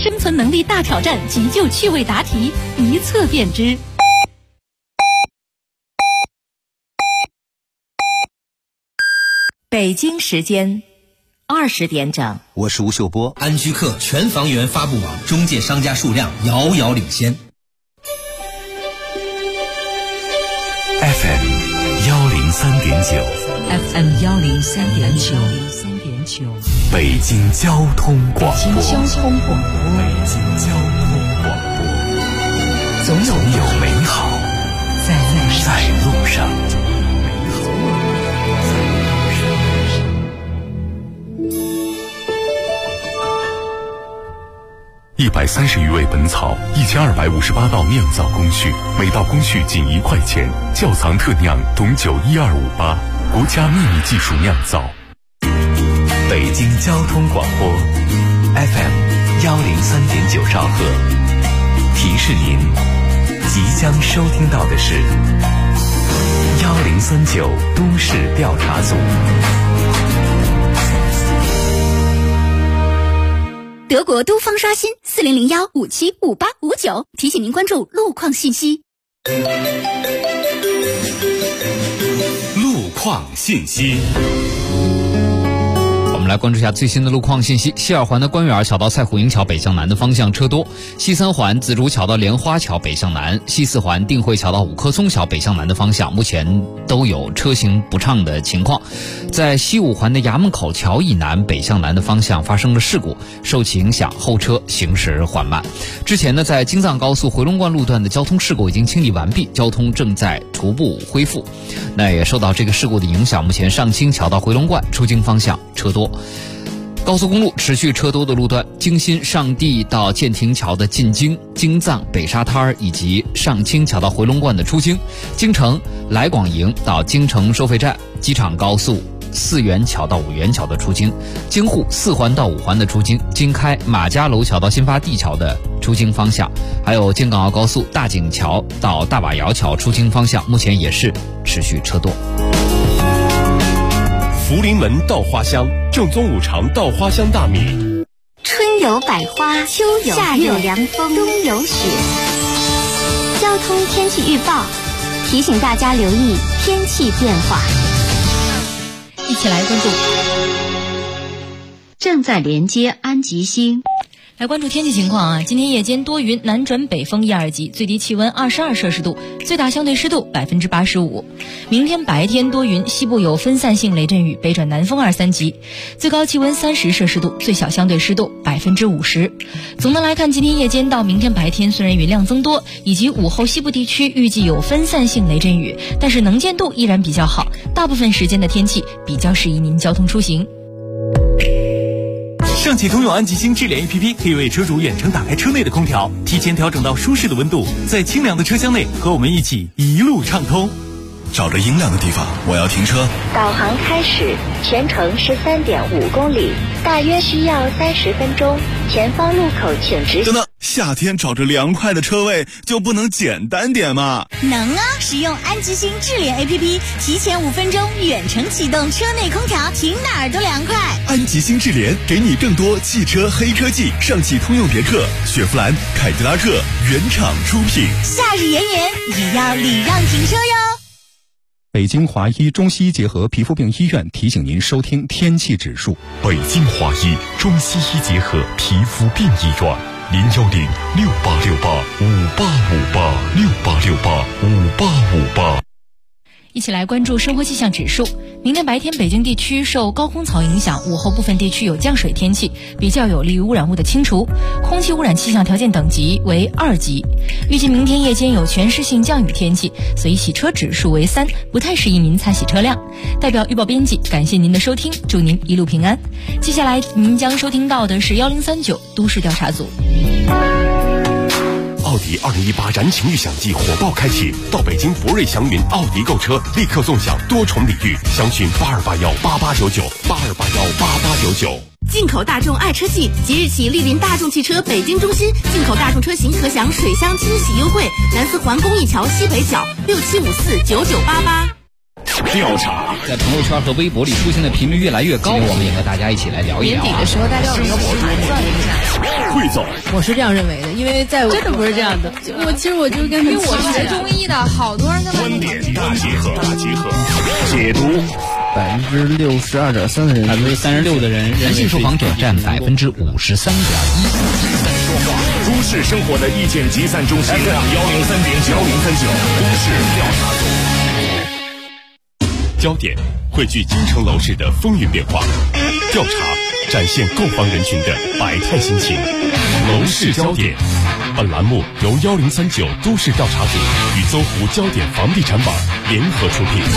生存能力大挑战急救趣味答题，一测便知。北京时间20点整， 我是吴秀波。 安居客全房源发布网中介商家数量遥遥领先。 FM 103.9 FM 103.9， 北京交通广播。 北京交通广播，总有美好在路上。 130余味本草，1258道酿造工序，每道工序仅1块钱。窖藏特酿董酒12588，国家秘密技术酿造。 北京交通广播 FM 103.9兆赫，提示您即将收听到的是1039都市调查组。 德国都方刷新4001575859，提醒您关注路况信息。 路况信息。 我们来关注一下最新的路况信息。西二环的官园小到蔡虎营桥北向南的方向车多，西三环紫竹桥到莲花桥北向南，西四环定慧桥到五棵松桥北向南的方向目前都有车行不畅的情况。在西五环的衙门口桥以南北向南的方向发生了事故，受其影响后车行驶缓慢。之前呢，在京藏高速回龙观路段的交通事故已经清理完毕，交通正在逐步恢复。那也受到这个事故的影响，目前上清桥到回龙观出京方向车多。高速公路持续车多的路段，京新上地到建亭桥的进京，京藏北沙滩以及上清桥到回龙观的出京，京城来广营到京城收费站，机场高速4元桥到5元桥的出京，京沪4环到5环的出京，京开马家楼桥到新发地桥的出京方向，还有京港澳高速大井桥到大把窑桥出京方向，目前也是持续车多。 福临门稻花香，正宗五常稻花香大米。 春有百花，秋有夏有凉风，冬有雪。交通天气预报提醒大家留意天气变化。 一起来关注正在连接安吉星。 来关注天气情况啊！今天夜间多云，南转北风1、2级，最低气温22摄氏度，最大相对湿度85%。明天白天多云，西部有分散性雷阵雨，北转南风2、3级，最高气温30摄氏度，最小相对湿度50%。总的来看，今天夜间到明天白天虽然云量增多，以及午后西部地区预计有分散性雷阵雨，但是能见度依然比较好，大部分时间的天气比较适宜您交通出行。 上汽通用安吉星智联 APP 可以为车主远程打开车内的空调，提前调整到舒适的温度，在清凉的车厢内和我们一起一路畅通。 找着阴凉的地方，我要停车。 导航开始，全程13.5公里，大约需要30分钟。前方路口请直行。 等等，夏天找着凉快的车位就不能简单点吗？ 能啊！使用安吉星智联 APP， 提前5分钟远程启动车内空调，停哪儿都凉快。 安吉星智联给你更多汽车黑科技，上汽通用别克、雪佛兰、凯迪拉克原厂出品。 夏日炎炎也要礼让停车哟。 北京华医中西医结合皮肤病医院提醒您收听天气指数。 北京华医中西医结合皮肤病医院，01068685858，68685858。 一起来关注生活气象指数。明天白天北京地区受高空槽影响，午后部分地区有降水天气，比较有利于污染物的清除，空气污染气象条件等级为2级。预计明天夜间有全市性降雨天气，所以洗车指数为3，不太适宜您擦洗车辆。代表预报编辑感谢您的收听，祝您一路平安。接下来您将收听到的是1039都市调查组。 奥迪2018燃情预享季火爆开启，到北京博瑞祥云奥迪购车，立刻纵享多重礼遇，详询82818899，82818899。 进口大众爱车季，即日起莅临大众汽车北京中心，进口大众车型可享水箱清洗优惠，南四环公益桥西北角，67549988。 调查在朋友圈和微博里出现的频率越来越高，我们也和大家一起来聊一聊。 年底的时候，大家有一个盘算一下。 汇总， 我是这样认为的，因为在真的不是这样的。其实我就跟因为我学中医的，好多人他们观点大结合，解读。 62.3%的人 ，36%的人性受访者占53.1%。 都市生活的意见集散中心 FM 103.9都市调查组，焦点汇聚京城楼市的风云变化，调查展现购房人群的百态心情。楼市焦点，本栏目由1039都市调查组与搜狐焦点房地产网联合出品。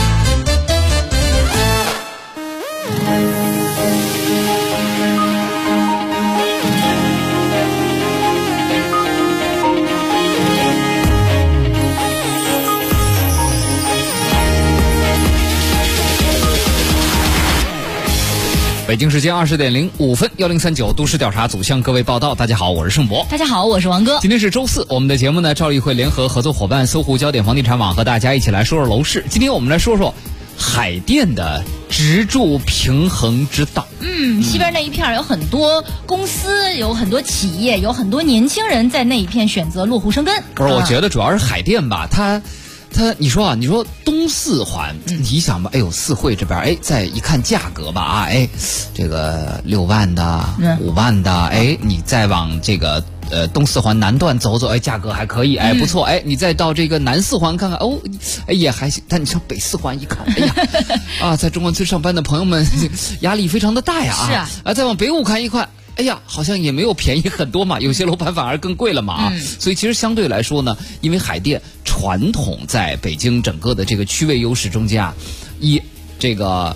北京时间20:05，1039都市调查组向各位报道。大家好，我是盛博。 大家好，我是王哥。 今天是周四，我们的节目呢，照例会联合合作伙伴搜狐焦点房地产网和大家一起来说说楼市。今天我们来说说海淀的职住平衡之道。 西边那一片有很多公司，有很多企业，有很多年轻人在那一片选择落户生根。 不是，我觉得主要是海淀吧，它你说东四环，你想吧，四惠这边，再一看价格吧，这个6万的、5万的，你再往这个东四环南段走走，价格还可以，不错，你再到这个南四环看看，也还行。但你上北四环一看，在中关村上班的朋友们压力非常的大呀， 是啊， 再往北五看一看。好像也没有便宜很多嘛，有些楼盘反而更贵了嘛所以其实相对来说呢，因为海淀传统在北京整个的这个区位优势中间这个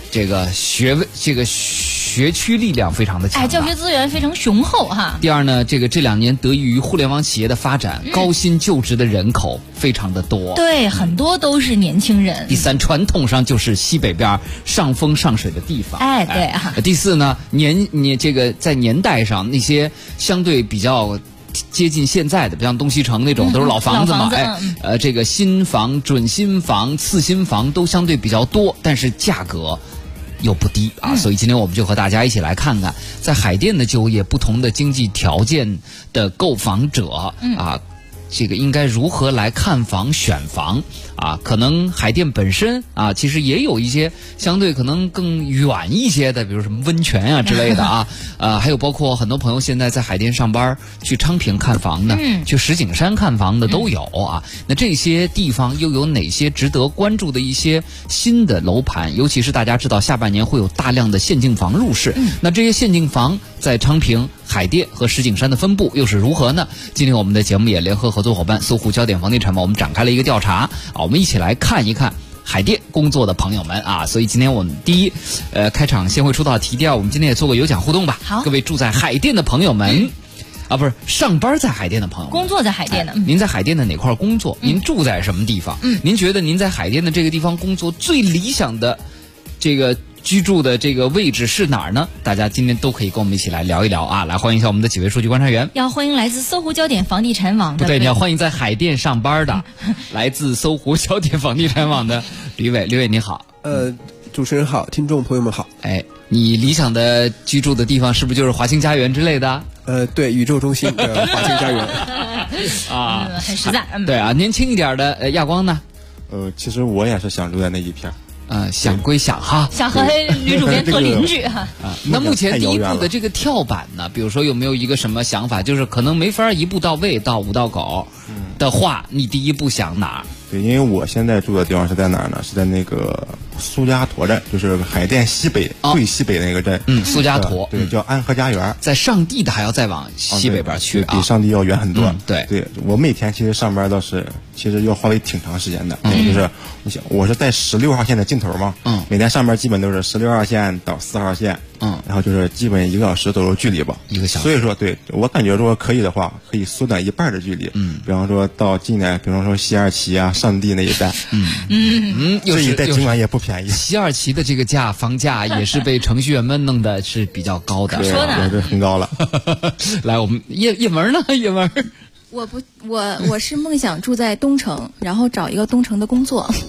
学区力量非常的强大， 教学资源非常雄厚哈。 第二呢，这2年得益于互联网企业的发展，高薪就职的人口非常的多， 对，很多都是年轻人。 第三，传统上就是西北边上风上水的地方， 对啊。 第四呢，在年代上那些相对比较接近现在的，比如像东西城那种都是老房子嘛，这个新房、准新房、次新房都相对比较多，但是价格又不低所以今天我们就和大家一起来看看，在海淀的就业不同的经济条件的购房者这个应该如何来看房选房可能海淀本身其实也有一些相对可能更远一些的，比如什么温泉之类的还有包括很多朋友现在在海淀上班，去昌平看房的，去石景山看房的都有那这些地方又有哪些值得关注的一些新的楼盘？尤其是大家知道下半年会有大量的限进房入市，那这些限进房在昌平、海淀和石景山的分布又是如何呢？今天我们的节目也联合合作伙伴搜狐焦点房地产网，我们展开了一个调查我们一起来看一看海淀工作的朋友们所以今天我们第一开场先会出道题，第二我们今天也做个有奖互动吧。 好， 各位住在海淀的朋友们不是上班在海淀的朋友们， 工作在海淀的您在海淀的哪块工作？您住在什么地方？您觉得您在海淀的这个地方工作最理想的这个居住的这个位置是哪儿呢？大家今天都可以跟我们一起来聊一聊来欢迎一下我们的几位数据观察员。 要欢迎来自搜狐焦点房地产网的， 不对，你要欢迎在海淀上班的来自搜狐焦点房地产网的吕伟你好。 主持人好，听众朋友们好。 你理想的居住的地方是不是就是华兴家园之类的？ 对，宇宙中心的华兴家园很实在。 对年轻一点的亚光呢？ 其实我也是想住在那一片。 想归想哈， 想和女主编做邻居那目前第一步的这个跳板呢，比如说有没有一个什么想法，就是可能没法一步到位到五道口的话，你第一步想哪儿？ 对，因为我现在住的地方是在哪儿呢？是在那个苏家坨镇，就是海淀西北最西北那个镇。 苏家坨， 对，叫安和家园， 在上地的还要再往西北边去比上地要远很多。 对， 我每天其实上班其实要花费挺长时间的。就是你想，我是在16号线的尽头嘛，每天上班基本都是16号线到4号线，然后就是基本1个小时走路距离吧，1个小时。所以说，对我感觉如果可以的话，可以缩短一半的距离。比方说到近来，比方说西二旗上地那一带，这一带尽管也不便宜。 西二旗的这个房价也是被程序员们弄的是比较高的， 也是很高了。 来，我们叶文呢？叶文， 我是梦想住在东城，然后找一个东城的工作。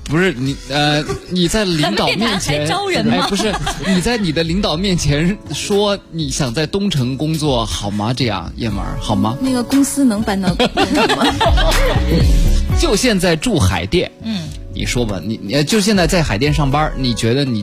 不是你你在领导面前招人吗？ 不是你在你的领导面前说你想在东城工作好吗？这样叶门好吗？ 那个公司能搬到东城吗？ 就现在住海淀，你说吧，你就现在在海淀上班，你觉得你？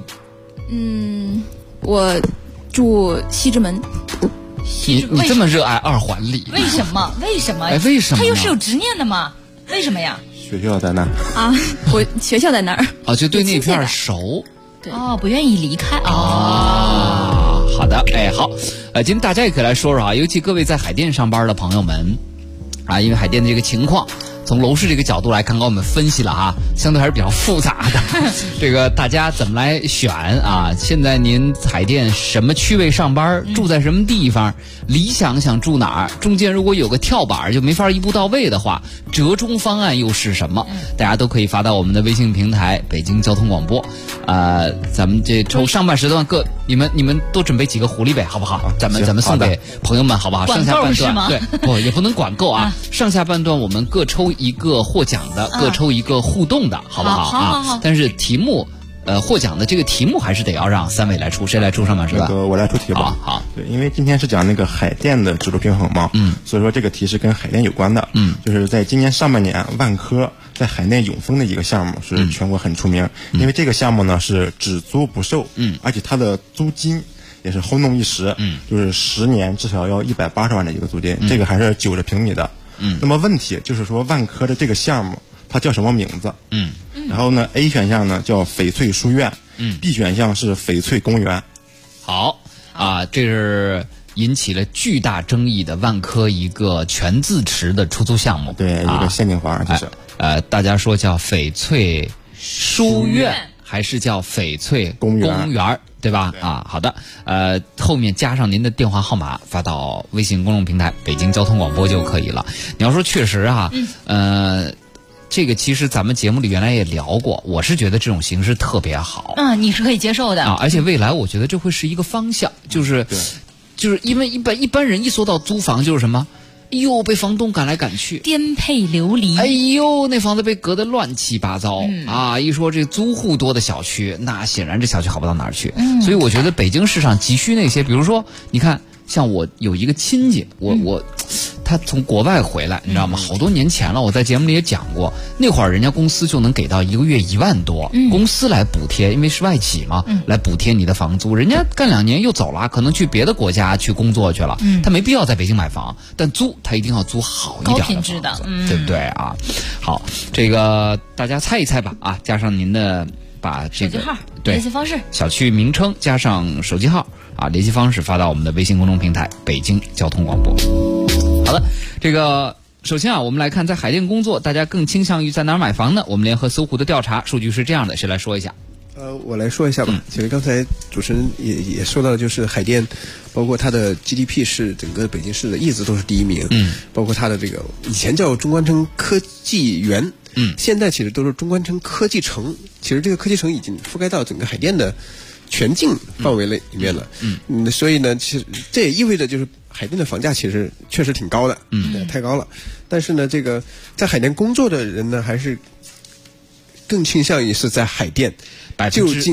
我住西直门。 你这么热爱二环里？ 为什么？为什么？ 哎，为什么？ 他又是有执念的嘛？为什么呀？ 学校在那啊，我学校在那儿啊，就对那片熟。 对哦，不愿意离开啊。好的，哎，好，今天大家也可以来说说啊，尤其各位在海淀上班的朋友们啊，因为海淀的这个情况。从楼市这个角度来看，刚刚我们分析了哈，相对还是比较复杂的。这个大家怎么来选啊？现在您海淀什么区位上班，住在什么地方？理想想住哪儿？中间如果有个跳板就没法一步到位的话，折中方案又是什么？大家都可以发到我们的微信平台北京交通广播。咱们这抽上半时段你们多准备几个狐狸呗，好不好？咱们送给朋友们好不好？上下半段对不也不能管够啊。上下半段我们各抽一个获奖的，各抽一个互动的，好不好啊？好。但是题目，获奖的这个题目还是得要让3位来出，谁来出上半时段？ 我来出题吧。 好。 对，因为今天是讲那个海淀的指数平衡嘛，所以说这个题是跟海淀有关的。就是在今年上半年，万科在海淀永丰的一个项目是全国很出名，因为这个项目呢是只租不售，而且它的租金也是轰动一时，就是10年至少要180万的一个租金，这个还是90平米的。那么问题就是说万科的这个项目它叫什么名字？然后呢 A 选项呢叫翡翠书院，B 选项是翡翠公园。 好啊，这是引起了巨大争议的万科一个全自持的出租项目， 对，一个限定方案就是。 大家说叫翡翠书院还是叫翡翠公园？对吧？啊，好的，后面加上您的电话号码发到微信公众平台北京交通广播就可以了。你要说确实啊，这个其实咱们节目里原来也聊过，我是觉得这种形式特别好。 你是可以接受的啊，而且未来我觉得这会是一个方向，就是因为一般人一说到租房就是什么？哎呦，被房东赶来赶去， 颠沛流离。 哎呦，那房子被隔得乱七八糟啊！一说这租户多的小区，那显然这小区好不到哪儿去。所以我觉得北京市场急需那些，比如说，你看，像我有一个亲戚，他从国外回来，你知道吗？好多年前了，我在节目里也讲过，那会儿人家公司就能给到1个月1万多，公司来补贴，因为是外企嘛，来补贴你的房租。人家干2年又走了，可能去别的国家去工作去了，他没必要在北京买房，但租他一定要租好一点的高品质的， 对不对啊？好，这个大家猜一猜吧啊，加上您的把这个手机号、联系方式、 小区名称加上手机号啊，联系方式发到我们的微信公众平台北京交通广播。好的，这个首先啊，我们来看在海淀工作，大家更倾向于在哪儿买房呢？我们联合搜狐的调查数据是这样的，谁来说一下？ 我来说一下吧。其实刚才主持人也说到了，就是海淀，包括它的 GDP 是整个北京市的一直都是第1名。包括它的这个以前叫中关村科技园，现在其实都是中关村科技城。其实这个科技城已经覆盖到整个海淀的全境范围里面了。所以呢，其实这也意味着就是海淀的房价其实确实挺高的，太高了。但是呢，这个在海淀工作的人呢，还是更倾向于是在海淀就近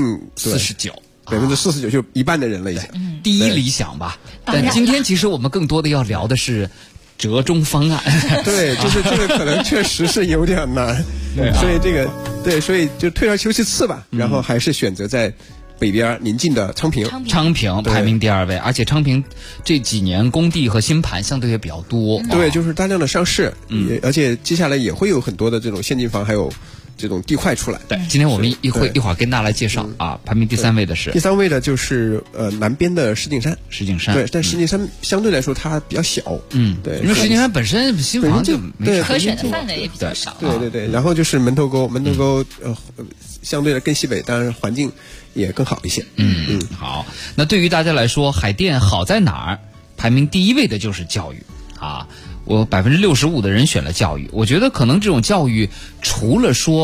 49%，就一半的人了已经。 第一理想吧。但今天其实我们更多的要聊的是折中方案。 对，就是这个可能确实是有点难。所以所以就退而求其次吧，然后还是选择在北边临近的昌平排名第2位，而且昌平这几年工地和新盘相对也比较多。 对，就是大量的上市，而且接下来也会有很多的这种现金房，还有这种地块出来。 对，今天我们一会儿跟大家来介绍啊。排名第3位的是第3位的就是南边的石景山。对，但石景山相对来说它比较小。对， 因为石景山本身新房就对可选的范围也比较少。 对，然后就是门头沟相对的更西北，当然环境也更好一些。 好。那对于大家来说，海淀好在哪儿？排名第1位的就是教育啊。我65%的人选了教育，我觉得可能这种教育除了说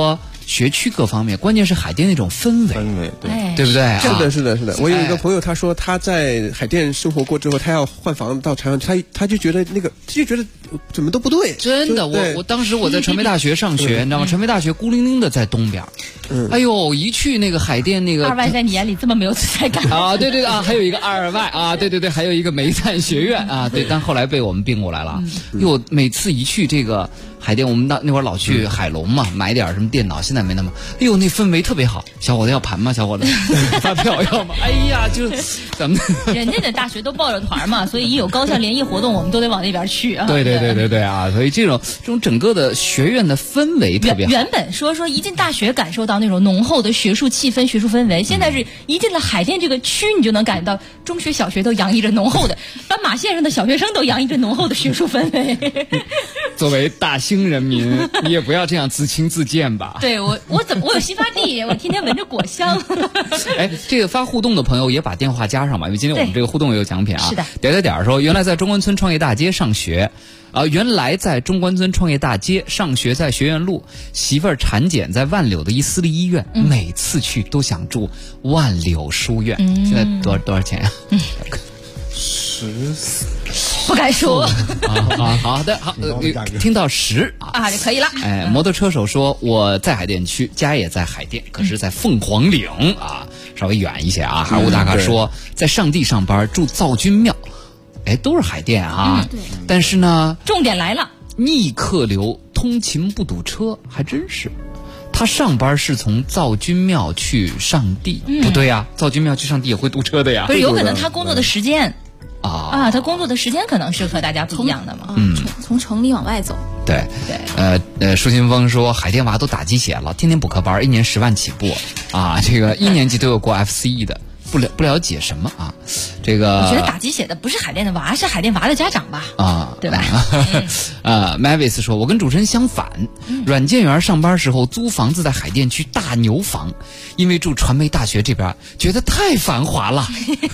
学区各方面，关键是海淀那种氛围，对不对？ 是的。我有一个朋友，他说他在海淀生活过之后，他要换房子到朝阳，他就觉得怎么都不对。 真的，我当时我在传媒大学上学，你知道吗？传媒大学孤零零的在东边。哎呦，一去那个海淀那个二外，在你眼里这么没有存在感啊？对啊，还有一个二外啊，对，还有一个煤炭学院啊，对，但后来被我们并过来了。哟，每次一去这个海淀，我们那会儿老去海龙嘛，买点什么电脑，现在没那么。哎呦，那氛围特别好。小伙子要盘吗？小伙子，发票要吗？哎呀，就咱们人家的大学都抱着团嘛，所以一有高校联谊活动，我们都得往那边去啊。 对啊，所以这种整个的学院的氛围特别好。 原本说一进大学感受到那种浓厚的学术气氛、学术氛围，现在是一进了海淀这个区，你就能感觉到中学、小学都洋溢着浓厚的，斑马线上的小学生都洋溢着浓厚的学术氛围。 作为大兴人民，你也不要这样自轻自贱吧。 对我有新发地，我天天闻着果香。 哎，这个发互动的朋友也把电话加上吧，因为今天我们这个互动也有奖品啊。 是的。 点说，原来在中关村创业大街上学。原来在中关村创业大街上学，在学院路，媳妇儿产检在万柳的一私立医院，每次去都想住万柳书院。现在多少钱呀 ？14， 不敢说。 好的，听到10 就可以了。 哎，摩托车手说我在海淀区，家也在海淀，可是在凤凰岭啊，稍微远一些啊。海务大咖说在上地上班，住灶君庙。哎，都是海淀啊，但是呢， 重点来了， 逆客流通勤不堵车，还真是。他上班是从灶君庙去上地，不对呀，灶君庙去上地也会堵车的呀。 不是，有可能他工作的时间他工作的时间可能是和大家不一样的嘛。 从城里往外走。 对，舒新峰说海淀娃都打鸡血了，天天补课班，1年10万起步啊，这个1年级都有过 FCE 的。不了解什么啊？这个我觉得打鸡血的不是海淀的娃，是海淀娃的家长吧？对吧 ？Mavis 说，我跟主持人相反，软件园上班时候租房子在海淀区大牛房，因为住传媒大学这边，觉得太繁华了。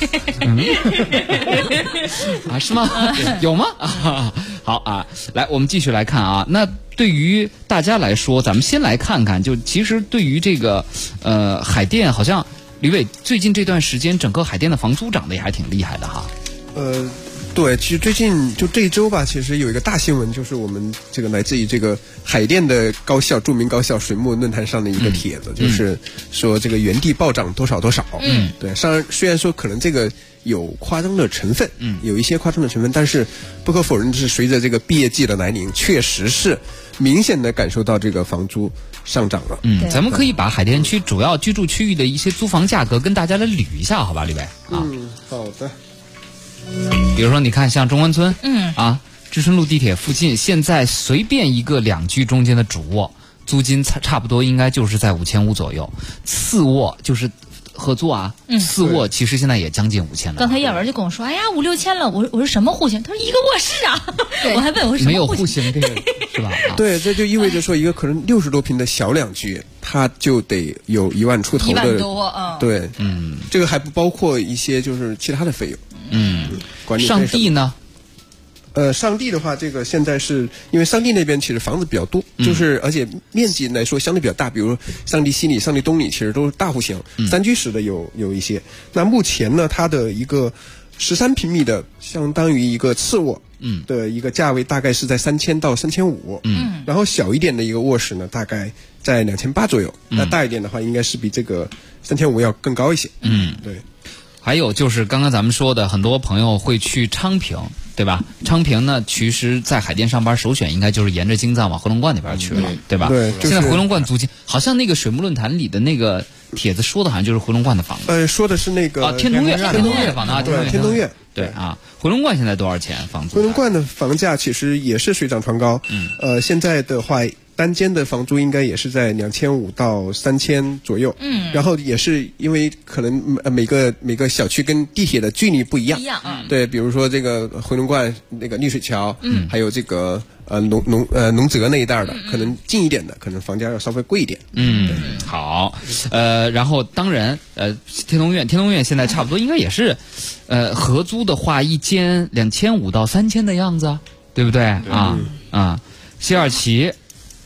是吗？有吗？好啊，来，我们继续来看啊。那对于大家来说，咱们先来看看，就其实对于这个海淀，好像。李伟，最近这段时间，整个海淀的房租涨得也还挺厉害的哈。 对，其实最近就这一周吧，其实有一个大新闻，就是我们这个来自于这个海淀的高校，著名高校水木论坛上的一个帖子，就是说这个原地暴涨多少。对，虽然说可能这个有夸张的成分，有一些夸张的成分，但是不可否认的是，随着这个毕业季的来临，确实是明显的感受到这个房租上涨了。 咱们可以把海淀区主要居住区域的一些租房价格跟大家来捋一下，好吧，李伟？ 好的。 比如说，你看像中关村，知春路地铁附近，现在随便一个2居中间的主卧，租金差不多应该就是在5500左右，次卧就是合租啊，次卧其实现在也将近5000了。 刚才叶文就跟我说，哎呀5、6千了，我说什么户型？他说一个卧室啊，我还问我什么没有户型这个是吧？ 对，这就意味着说一个可能60多平的小2居，它就得有1万出头的，1 万多对，这个还不包括一些就是其他的费用。 上地呢？ 上地的话，这个现在是因为上地那边其实房子比较多，就是而且面积来说相对比较大，比如上地西里、上地东里，其实都是大户型，3居室的有一些。那目前呢，它的一个13平米的，相当于一个次卧，的一个价位大概是在3000到3500，然后小一点的一个卧室呢，大概在2800左右，那大一点的话，应该是比这个3500要更高一些，对。 还有就是刚刚咱们说的，很多朋友会去昌平，对吧？昌平呢，其实在海淀上班首选应该就是沿着京藏往回龙观那边去了，对吧？ 对， 现在回龙观租金好像那个水木论坛里的那个帖子说的好像就是回龙观的房子。 说的是那个天通苑房子啊， 天通苑。 对啊，回龙观现在多少钱房租？ 回龙观的房价其实也是水涨船高，现在的话。单间的房租应该也是在2500到3000左右，然后也是因为可能每个小区跟地铁的距离不一样，对，比如说这个回龙观那个丽水桥，还有这个农泽那一带的，可能近一点的，可能房价要稍微贵一点。 好，然后当然，天通苑现在差不多应该也是，合租的话一间2500到3000的样子，对不对？西二旗。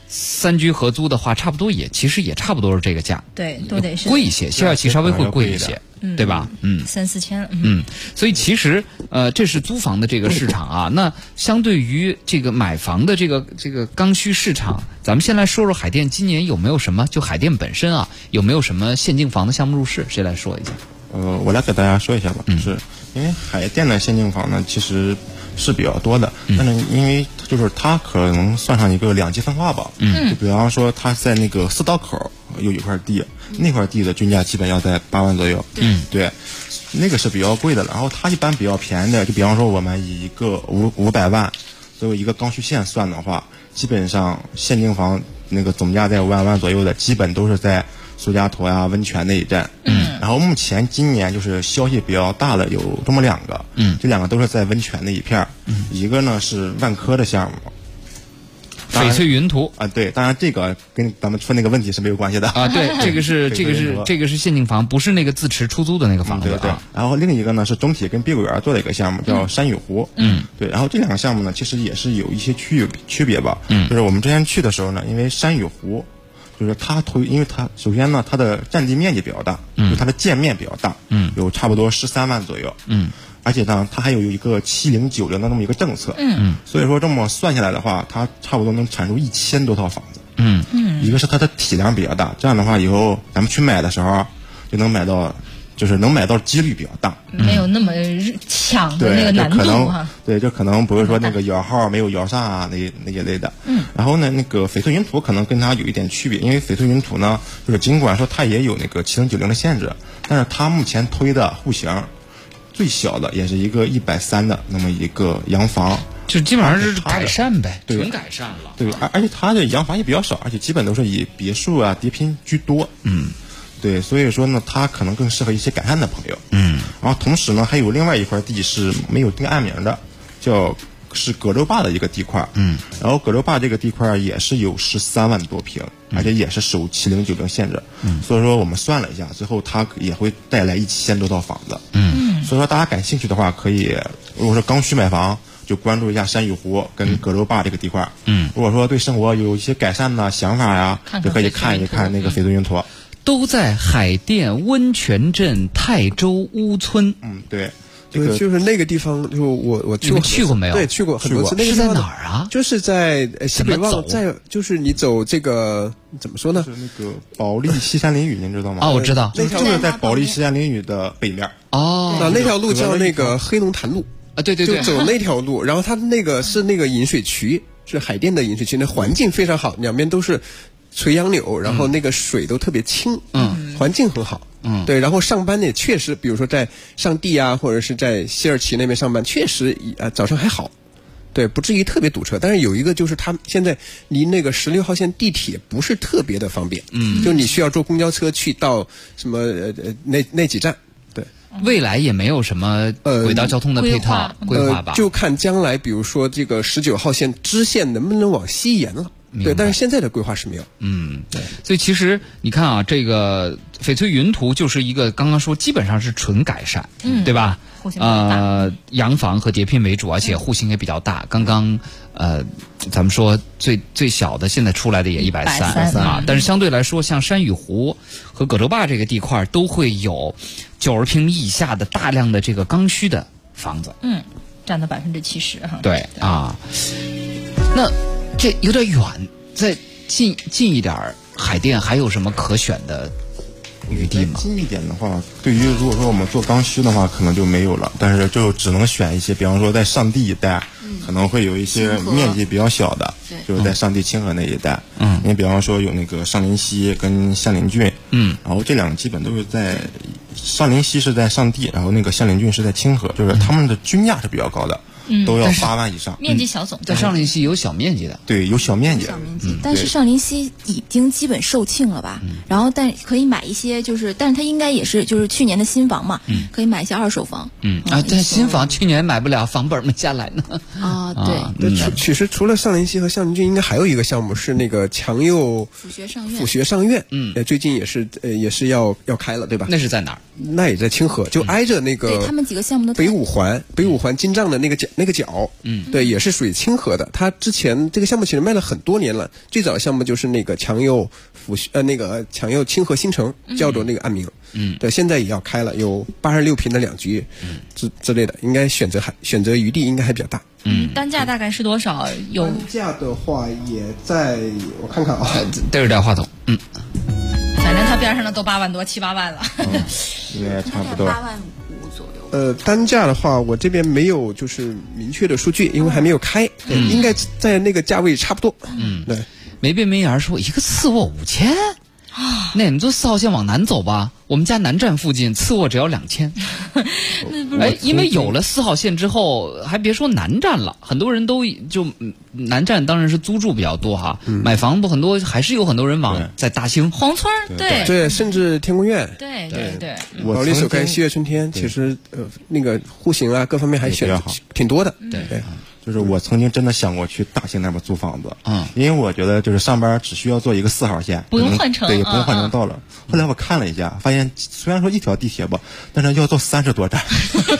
3居合租的话，差不多其实也差不多是这个价， 对，都得是贵一些，西二旗稍微会贵一些，对吧 ？3-4千了。 所以其实这是租房的这个市场啊。那相对于这个买房的这个刚需市场，咱们先来说说海淀今年有没有什么，就海淀本身啊有没有什么限定房的项目入市？谁来说一下？ 我来给大家说一下吧，就是因为海淀的限定房呢，其实是比较多的，但是因为就是它可能算上一个2级分化吧，就比方说它在那个4道口有一块地，那块地的均价基本要在8万左右，对，那个是比较贵的了。然后它一般比较便宜的，就比方说我们以一个500万作为一个刚需线算的话，基本上限定房那个总价在5万左右的，基本都是在苏家坨呀、温泉那一站。然后目前今年就是消息比较大的有这么2个，这2个都是在温泉那一片，一个呢是万科的项目， 翡翠云图啊，对，当然这个跟咱们说那个问题是没有关系的啊，对，这个是限定房，不是那个自持出租的那个房子， 对。然后另一个呢是中体跟碧桂园做的一个项目，叫山雨湖，对。然后这2个项目呢，其实也是有一些区别吧，就是我们之前去的时候呢，因为山雨湖。就是因为它首先呢，它的占地面积比较大，就它的建面比较大，有差不多13万左右，而且呢，它还有一个7090的那么一个政策，所以说这么算下来的话，它差不多能产出1000多套房子，一个是它的体量比较大，这样的话以后咱们去买的时候就能买到。就是能买到几率比较大， 没有那么抢的那个难度哈。 对，就可能不是说那个摇号没有摇上啊那一类的。然后呢，那个翡翠云图可能跟它有一点区别，因为翡翠云图呢，就是尽管说它也有那个7090的限制，但是它目前推的户型最小的也是一个130的那么一个洋房， 就基本上是改善呗，纯改善了。 对，而且它的洋房也比较少，而且基本都是以别墅啊、叠拼居多。对，所以说呢，它可能更适合一些改善的朋友。然后同时呢，还有另外一块地是没有定案名的，是葛洲坝的一个地块。然后葛洲坝这个地块也是有13万多平，而且也是受7090限制。所以说我们算了一下，最后它也会带来1000多套房子。所以说大家感兴趣的话，可以如果说刚需买房，就关注一下山雨湖跟葛洲坝这个地块。如果说对生活有一些改善的想法呀，就可以看一看那个翡翠云图。 都在海淀温泉镇泰州屋村。 对， 就是那个地方，就我去过没有？ 对，去过很多次。那个是在哪儿啊？ 就是在西北望，就是你走这个怎么说呢？ 是那个保利西山林雨，您知道吗？ 哦，我知道， 就是在保利西山林雨的北面。 那条路叫那个黑龙潭路啊，对， 就走那条路，然后它那个是那个引水渠，是海淀的引水渠，那环境非常好，两边都是垂杨柳，然后那个水都特别清，环境很好，对，然后上班也确实，比如说在上地啊，或者是在西二旗那边上班，确实早上还好，对，不至于特别堵车。但是有一个就是他现在离那个16号线地铁不是特别的方便，就你需要坐公交车去到什么那几站。对， 未来也没有什么轨道交通的配套规划吧？ 就看将来，比如说这个19号线支线能不能往西延了。对，但是现在的规划是没有。 对，所以其实你看啊，这个翡翠云图就是一个刚刚说基本上是纯改善，对吧？洋房和叠拼为主，而且户型也比较大。刚刚咱们说最小的现在出来的也130啊，但是相对来说，像山雨湖和葛洲坝这个地块都会有90平米以下的大量的这个刚需的房子， 占到70%哈。 对啊，那这有点远，再近一点儿，海淀还有什么可选的余地吗？ 近一点的话，对于如果说我们做刚需的话，可能就没有了，但是就只能选一些，比方说在上地一带，可能会有一些面积比较小的，就是在上地清河那一带。你比方说有那个上林溪跟向林郡，然后这两个基本都是在上林溪是在上地，然后那个向林郡是在清河，就是他们的均价是比较高的。都要8万以上， 面积小总。 在上林溪有小面积的， 对，有小面积。 但是上林溪已经基本售罄了吧？然后但可以买一些，但是它应该也是就是去年的新房嘛，可以买一些二手房。 但新房去年买不了，房本没下来呢。 对。 其实除了上林溪和向林郡，应该还有一个项目是那个强幼府学上院。最近也是要开了，对吧？ 那是在哪儿？ 那也在清河，就挨着那个。 对，他们几个项目都北五环金藏的那那个角，对，也是属于清河的。它之前这个项目其实卖了很多年了，最早的项目就是那个强佑清河新城，叫做那个暗名，对，现在也要开了，有86平的2居，之类的，应该选择余地应该还比较大。 单价大概是多少？ 单价的话也在我看看啊， 对着点话筒， 反正它边上的都8万多7、8万了， 也差不多 8万5左右。 单价的话，我这边没有就是明确的数据，因为还没有开，应该在那个价位差不多。对。 没变没言说一个次卧5000，那你们坐4号线往南走吧，我们家南站附近次卧只要2000。因为有了4号线之后，还别说南站了，很多人都就南站当然是租住比较多哈，买房不很多，还是有很多人往在大兴、 宏村， 对，甚至天宫苑， 对。 保利首开西岳春天，其实那个户型啊各方面还选挺多的，对。 就是我曾经真的想过去大兴那边租房子，因为我觉得就是上班只需要坐一个4号线， 不用换乘， 对，不用换乘到了。后来我看了一下，发现虽然说一条地铁吧，但是要坐30多站。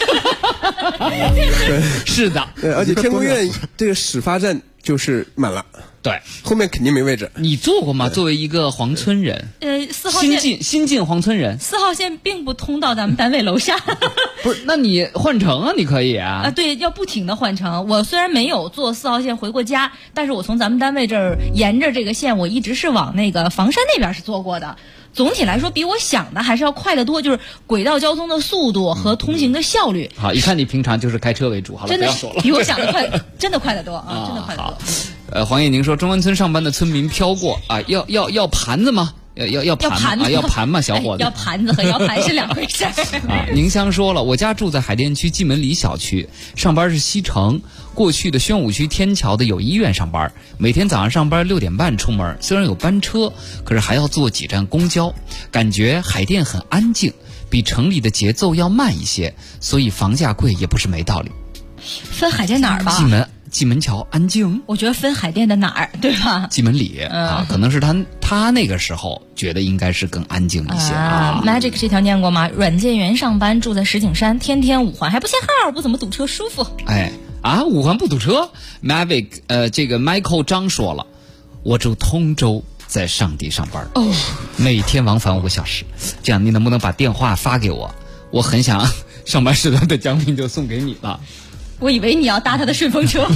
对， 是的， 对，而且天宫苑这个始发站就是满了， 对， 后面肯定没位置。 你坐过吗？作为一个黄村人 ，4号线新进黄村人 ，4号线并不通到咱们单位楼下。 不是，那你换乘啊，你可以啊。 对，要不停的换乘。我虽然没有坐4号线回过家，但是我从咱们单位这儿沿着这个线，我一直是往那个房山那边是坐过的。总体来说，比我想的还是要快得多，就是轨道交通的速度和通行的效率。 好，一看你平常就是开车为主，好了， 真的不要说了， 比我想的快，真的快得多啊，真的快得多。 黄叶宁说，中关村上班的村民飘过啊，要盘子吗？要盘啊，要盘吗，小伙子？ 要盘子和摇盘是2回事啊。宁香说了，我家住在海淀区蓟门里小区，上班是西城，过去的宣武区天桥的友谊医院上班，每天早上上班6点半出门，虽然有班车，可是还要坐几站公交，感觉海淀很安静，比城里的节奏要慢一些，所以房价贵也不是没道理。 分海淀哪儿吧？ 蓟门桥安静， 我觉得分海淀的哪儿，对吧？ 蓟门里啊，可能是他那个时候觉得应该是更安静一些啊。 Magic 这条念过吗？软件园上班，住在石景山，天天5环还不限号，不怎么堵车，舒服。 5环不堵车 ？Mavic 这个 Michael 张说了，我住通州，在上地上班，每天往返5个小时，这样你能不能把电话发给我？我很想上班时段的奖品就送给你了。 我以为你要搭他的顺风车。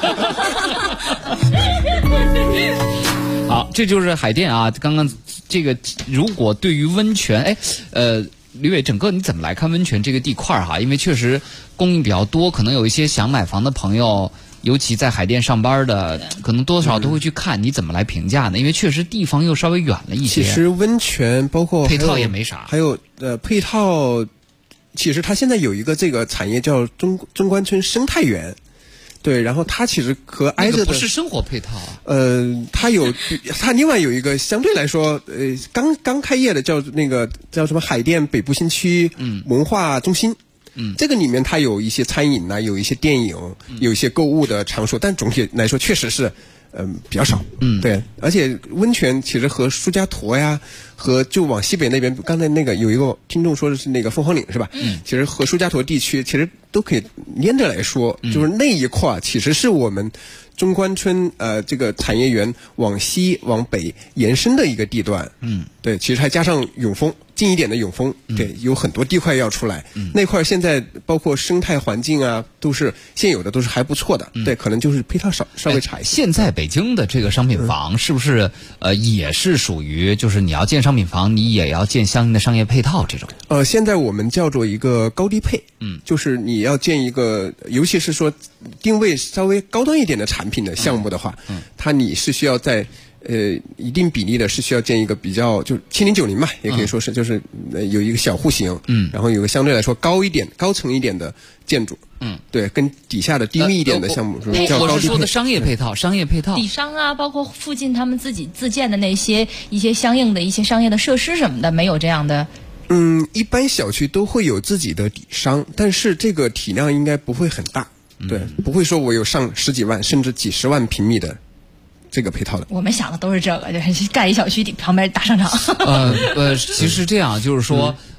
好，这就是海淀啊。刚刚这个，如果对于温泉，吕伟，整个你怎么来看温泉这个地块哈？因为确实供应比较多，可能有一些想买房的朋友，尤其在海淀上班的，可能多少都会去看。你怎么来评价呢？因为确实地方又稍微远了一些。 其实温泉包括配套也没啥， 还有配套。其实它现在有一个这个产业叫中关村生态园，对，然后它其实和挨着的不是生活配套啊。 它另外有一个相对来说刚开业的叫那个叫什么海淀北部新区文化中心。这个里面它有一些餐饮啊，有一些电影，有一些购物的场所，但总体来说确实是比较少。对，而且温泉其实和苏家坨呀，和就往西北那边，刚才那个有一个听众说的是那个凤凰岭是吧？其实和苏家坨地区其实都可以连着来说，就是那一块其实是我们中关村这个产业园往西往北延伸的一个地段。对，其实还加上永丰近一点的永丰，对，有很多地块要出来。那块现在包括生态环境啊，都是现有的都是还不错的。对，可能就是配套稍微差一些。 现在北京的这个商品房是不是也是属于就是你要建商品房，你也要建相应的商业配套这种？ 现在我们叫做一个高低配。就是你要建一个，尤其是说定位稍微高端一点的产品的项目的话，你是需要在一定比例的是需要建一个比较就7090嘛，也可以说是就是有一个小户型，然后有个相对来说高层一点的建筑，对，跟底下的低密一点的项目叫高低配。 我是说的商业配套， 底商啊，包括附近他们自己自建的那些一些相应的一些商业的设施什么的，没有这样的。 一般小区都会有自己的底商，但是这个体量应该不会很大，对，不会说我有上10几万甚至几10万平米的这个配套的。 我们想的都是这个，就是盖一小区旁边大商场。 其实这样就是说，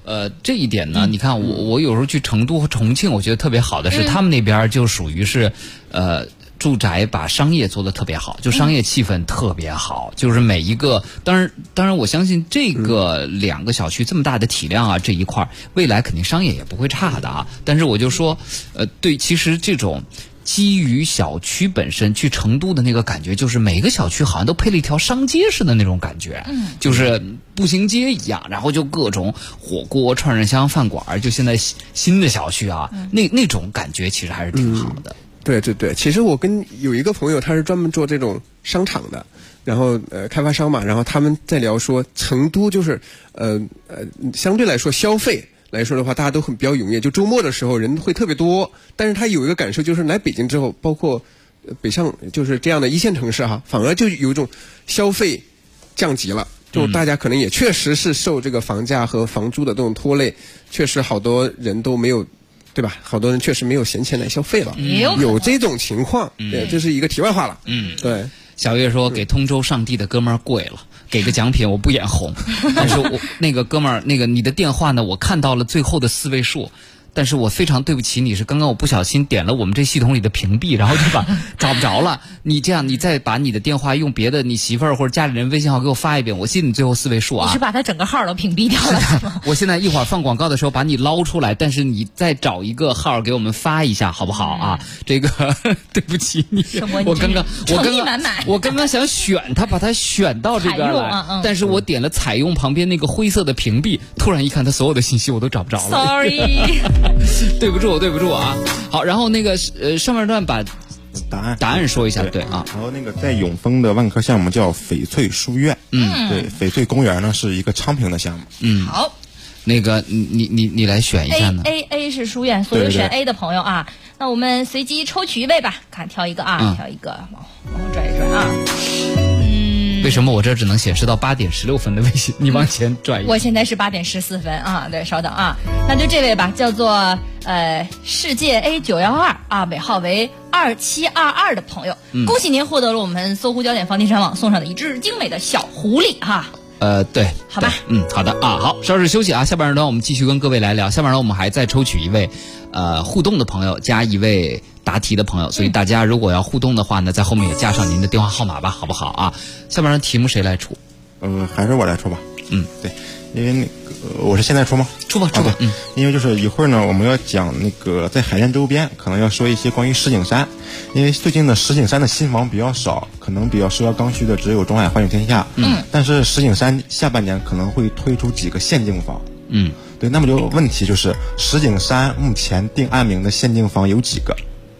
这一点呢，你看我有时候去成都和重庆，我觉得特别好的是他们那边就属于是住宅把商业做得特别好，就商业气氛特别好，就是每一个当然我相信这个2个小区这么大的体量啊，这一块未来肯定商业也不会差的啊。但是我就说对，其实这种基于小区本身去成都的那个感觉，就是每个小区好像都配了一条商街似的那种感觉，就是步行街一样，然后就各种火锅、串串香、饭馆，就现在新的小区啊，那种感觉其实还是挺好的。 对对对，其实我有一个朋友，他是专门做这种商场的，然后开发商嘛，然后他们在聊说，成都就是相对来说消费来说的话，大家都比较踊跃，就周末的时候人会特别多。但是他有一个感受，就是来北京之后，包括北上就是这样的一线城市哈，反而就有一种消费降级了。就大家可能也确实是受这个房价和房租的这种拖累，确实好多人都没有，对吧？好多人确实没有闲钱来消费了，有这种情况。对，这是一个题外话了。对。 小月说给通州上地的哥们儿跪了，给个奖品我不眼红，但是我那个哥们儿你的电话呢，我看到了最后的4位数，但是我非常对不起你，是刚刚我不小心点了我们这系统里的屏蔽，然后就找不着了。你这样，你再把你的电话用别的你媳妇儿或者家里人微信号给我发一遍，我记得你最后4位数啊。 你是把他整个号都屏蔽掉了吗？ 我现在一会儿放广告的时候把你捞出来，但是你再找一个号给我们发一下好不好啊？这个对不起你，我刚刚想选他，把他选到这边来，但是我点了采用旁边那个灰色的屏蔽，突然一看他所有的信息我都找不着了。 Sorry。 对不住啊！好，然后那个上面段把答案说一下，对啊。 然后那个在永丰的万科项目叫翡翠书院，对，翡翠公园呢是一个昌平的项目。 好， 那个你来选一下呢 ？A 是书院，所有选 A 的朋友啊，那我们随机抽取一位吧，看挑一个啊，挑一个，往后拽一拽啊。 为什么我这只能显示到8点16分的微信？你往前转一下。 我现在是8点14分啊，对，稍等啊，那就这位吧，叫做世界 A912啊，尾号为2722的朋友，恭喜您获得了我们搜狐焦点房地产网送上的一只精美的小狐狸哈。 对， 好吧， 好的啊，好，稍事休息啊，下半段我们继续跟各位来聊，下半段我们还再抽取一位互动的朋友加一位答题的朋友，所以大家如果要互动的话呢，在后面也加上您的电话号码吧，好不好啊？下半段题目谁来出？ 还是我来出吧。对，因为那个我是现在出吗？ 出吧。 因为就是一会儿呢，我们要讲那个在海淀周边，可能要说一些关于石景山，因为最近的石景山的新房比较少，可能比较适合刚需的只有中海环球天下。但是石景山下半年可能会推出几个限定房。对，那么就问题就是石景山目前定案名的限定房有几个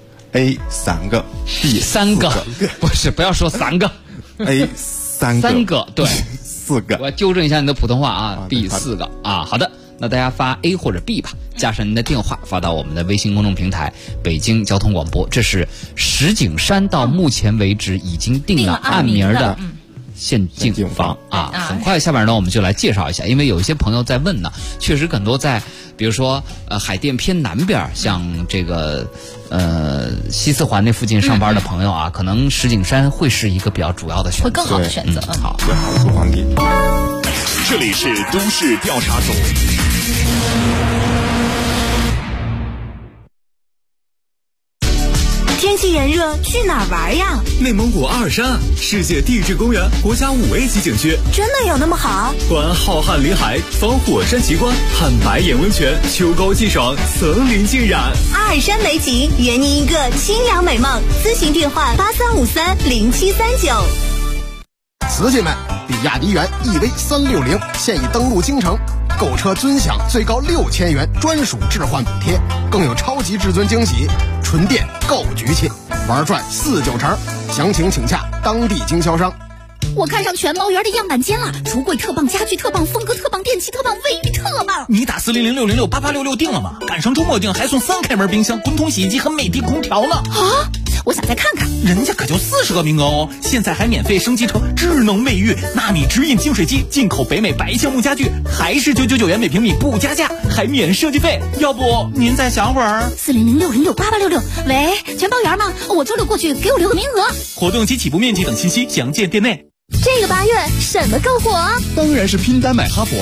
？A 3个 ，B 3个，不要说3个 ，A 3个， 对 ，4个。 我纠正一下你的普通话啊 ，B 4个啊，好的。那大家发 A 或者 B 吧，加上您的电话发到我们的微信公众平台北京交通广播。这是石景山到目前为止已经定了案名的限定房啊。很快下边呢我们就来介绍一下，因为有一些朋友在问呢，确实很多在比如说海淀偏南边，像这个西四环那附近上班的朋友啊，可能石景山会是一个比较主要的选择， 会更好的选择。 好， 出房地。 这里是都市调查组。 天气炎热，去哪儿玩呀？ 内蒙古阿尔山，世界地质公园国家5A 级景区， 真的有那么好？ 观浩瀚林海，访火山奇观，看白眼温泉，秋高气爽，层林尽染。 阿尔山美景，圆您一个清凉美梦。咨询电话83530739。 瓷器们，比亚迪元 EV360现已登陆京城，购车尊享最高6000元专属置换补贴，更有超级至尊惊喜，纯电够局气，玩转4-9成。详情请洽当地经销商。 我看上全毛园的样板间了，橱柜特棒，家具特棒，风格特棒，电器特棒，卫浴特棒。 你打40060688866订了吗？赶上周末订还送3开门冰箱、滚筒洗衣机和美的空调呢。 啊！我想再看看， 人家可就40个名额哦，现在还免费升级成智能卫浴、纳米直饮净水机，进口北美白橡木家具，还是999元每平米不加价，还免设计费。要不您再想会儿 ？40060688866，喂，全包园吗？我周六过去，给我留个名额。 活动及起步面积等信息详见店内。 这个8月什么更火？ 当然是拼单买哈佛了。 哈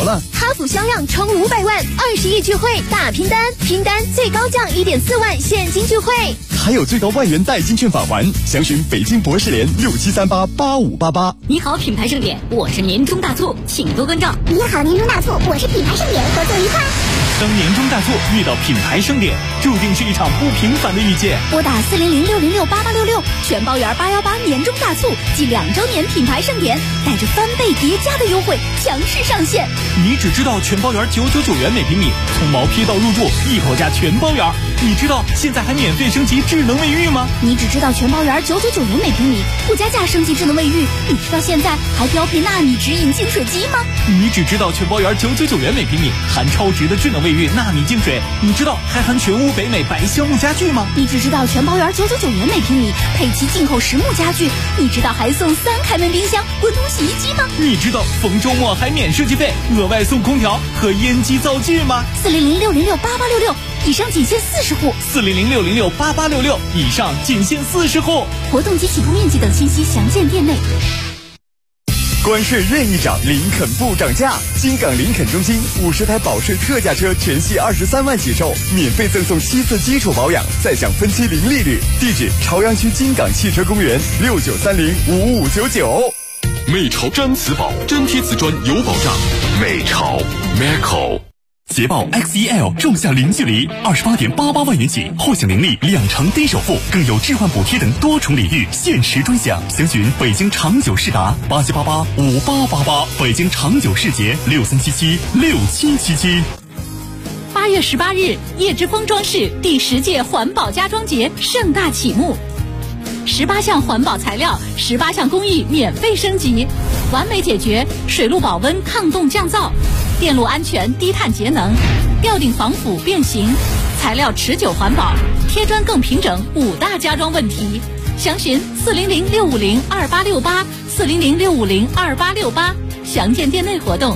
哈弗销量冲500万，20亿聚会大拼单，拼单最高降1.4万现金聚会， 还有最高万元代金券返还。详询北京博士联67388588。 你好，品牌盛典，我是年终大促，请多关照。 你好，年终大促，我是品牌盛典，合作愉快。 当年终大促遇到品牌盛典，注定是一场不平凡的遇见。 拨打400-606-8866，全包圆818年终大促暨2周年品牌盛典，带着翻倍叠加的优惠强势上线。 你只知道全包圆999元每平米，从毛坯到入住一口价全包圆。你知道现在还免费升级智能卫浴吗？ 你只知道全包圆999元每平米，不加价升级智能卫浴。你知道现在还标配纳米直饮净水机吗？ 你只知道全包圆999元每平米，含超值的智能卫浴纳米净水。你知道还含全屋北美白橡木家具吗？ 你只知道全包圆999元每平米，配齐进口实木家具。你知道还送3开门冰箱、滚筒洗衣机吗？ 你知道逢周末还免设计费，额外送空调和烟机灶具吗 ？400-606-8866，以上仅限40户。 400-606-8866，以上仅限40户。 活动及起步面积等信息详见店内。 关税任意涨，林肯不涨价。金港林肯中心50台保税特价车全系23万起售，免费赠送7次基础保养，再享分期零利率。地址：朝阳区金港汽车公园69305599。 美潮毡瓷宝，粘贴瓷砖有保障。美潮 Meco。捷豹 XEL 仲夏零距离28.88万元起，获享年利2成低首付，更有置换补贴等多重礼遇，限时专享。详询北京长久世达87885888，北京长久世捷63776777。 8月18日，叶之峰装饰第10届环保家装节盛大启幕。18项环保材料，18项工艺免费升级，完美解决水路保温、抗冻降噪、电路安全、低碳节能、吊顶防腐变形、材料持久环保、贴砖更平整5大家装问题。详询400-650-2868，400-650-2868，详见店内活动。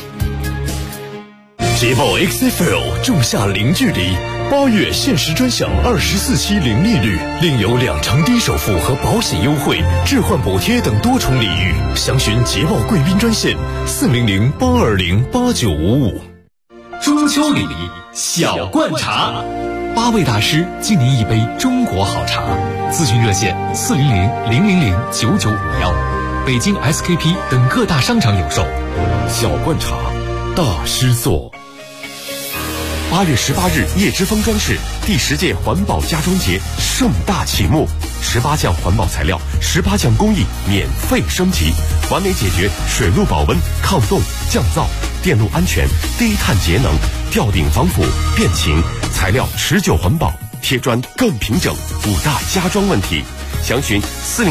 捷豹 XFL 仲夏零距离，8月限时专享24期零利率，另有2成低首付和保险优惠、置换补贴等多重礼遇。详询捷豹贵宾专线400-820-8955。 中秋礼小罐茶，8位大师敬您一杯中国好茶。咨询热线400-000-9951，北京 SKP 等各大商场有售。 小罐茶，大师做。8月18日，叶之峰装饰第10届环保家装节盛大启幕，18项环保材料，18项工艺免费升级，完美解决水路保温、抗冻、降噪、电路安全、低碳节能、吊顶防腐、变形，材料持久环保，贴砖更平整5大家装问题。详询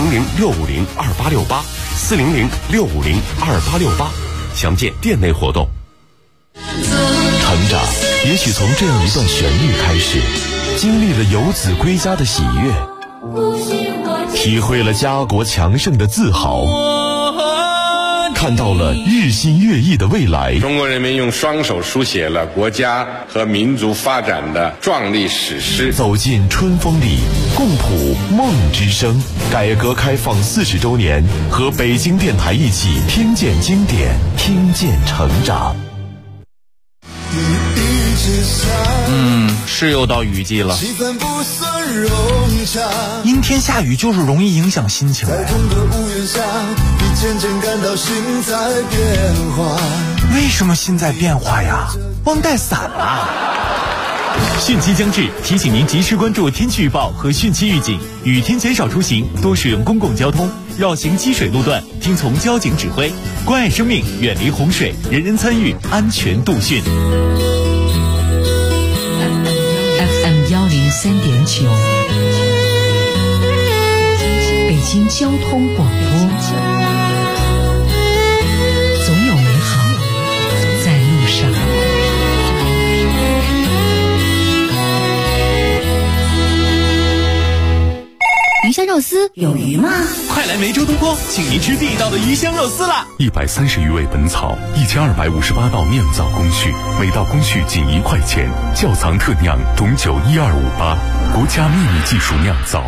400-650-2868，400-650-2868，详见店内活动。成长也许从这样一段旋律开始，经历了游子归家的喜悦，体会了家国强盛的自豪，看到了日新月异的未来。 中国人民用双手书写了国家和民族发展的壮丽史诗。 走进春风里，共谱梦之声。改革开放40周年，和北京电台一起听见经典，听见成长。 是又到雨季了，阴天下雨就是容易影响心情。为什么心在变化呀？忘带伞了。 汛期将至，提醒您及时关注天气预报和汛期预警，雨天减少出行，多使用公共交通，绕行积水路段，听从交警指挥，关爱生命，远离洪水，人人参与，安全度汛。 103.9，北京交通广播，总有美好在路上。 鱼香肉丝有鱼吗？ 快来梅州东坡，请您吃地道的鱼香肉丝啦 ！130余味本草，1258道酿造工序，每道工序仅1块钱，窖藏特酿董酒12588，国家秘密技术酿造。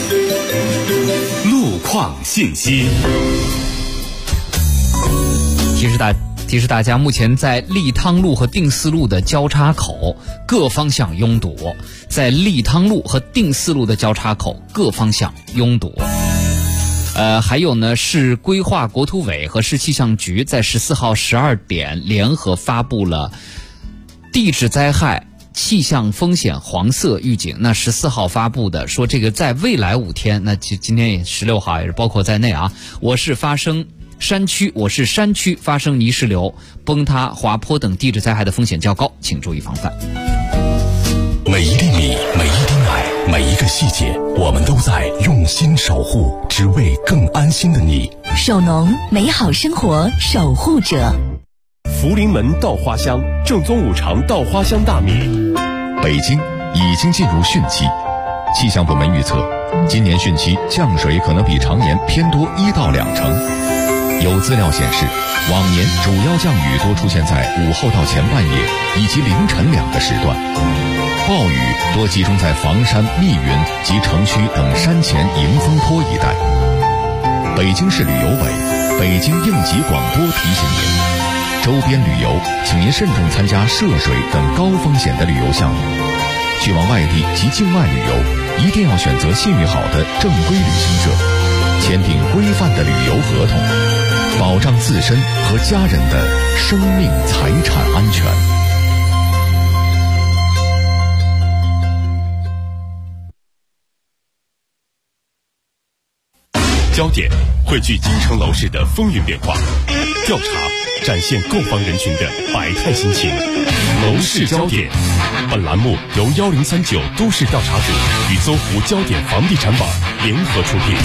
路况信息。 提示大家，目前在利汤路和定四路的交叉口各方向拥堵，在利汤路和定四路的交叉口各方向拥堵。还有呢，市规划国土委和市气象局在14号12点联合发布了地质灾害气象风险黄色预警。那14号发布的说，这个在未来5天，那今天也16号也是包括在内啊，我市山区发生泥石流、崩塌、滑坡等地质灾害的风险较高，请注意防范。 每一粒米，每一滴奶，每一个细节，我们都在用心守护，只为更安心的你。 首农，美好生活守护者。 福临门稻花香，正宗五常稻花香大米。 北京已经进入汛期，气象部门预测，今年汛期降水可能比常年偏多1到2成。有资料显示，往年主要降雨多出现在午后到前半夜以及凌晨2个时段，暴雨多集中在房山、密云及城区等山前迎风坡一带。北京市旅游委、北京应急广播提醒您，周边旅游请您慎重参加涉水等高风险的旅游项目。去往外地及境外旅游，一定要选择信誉好的正规旅行社，签订规范的旅游合同，保障自身和家人的生命财产安全。 焦点汇聚京城楼市的风云变化，调查展现购房人群的百态心情。楼市焦点，本栏目由1039都市调查组与搜狐焦点房地产网联合出品。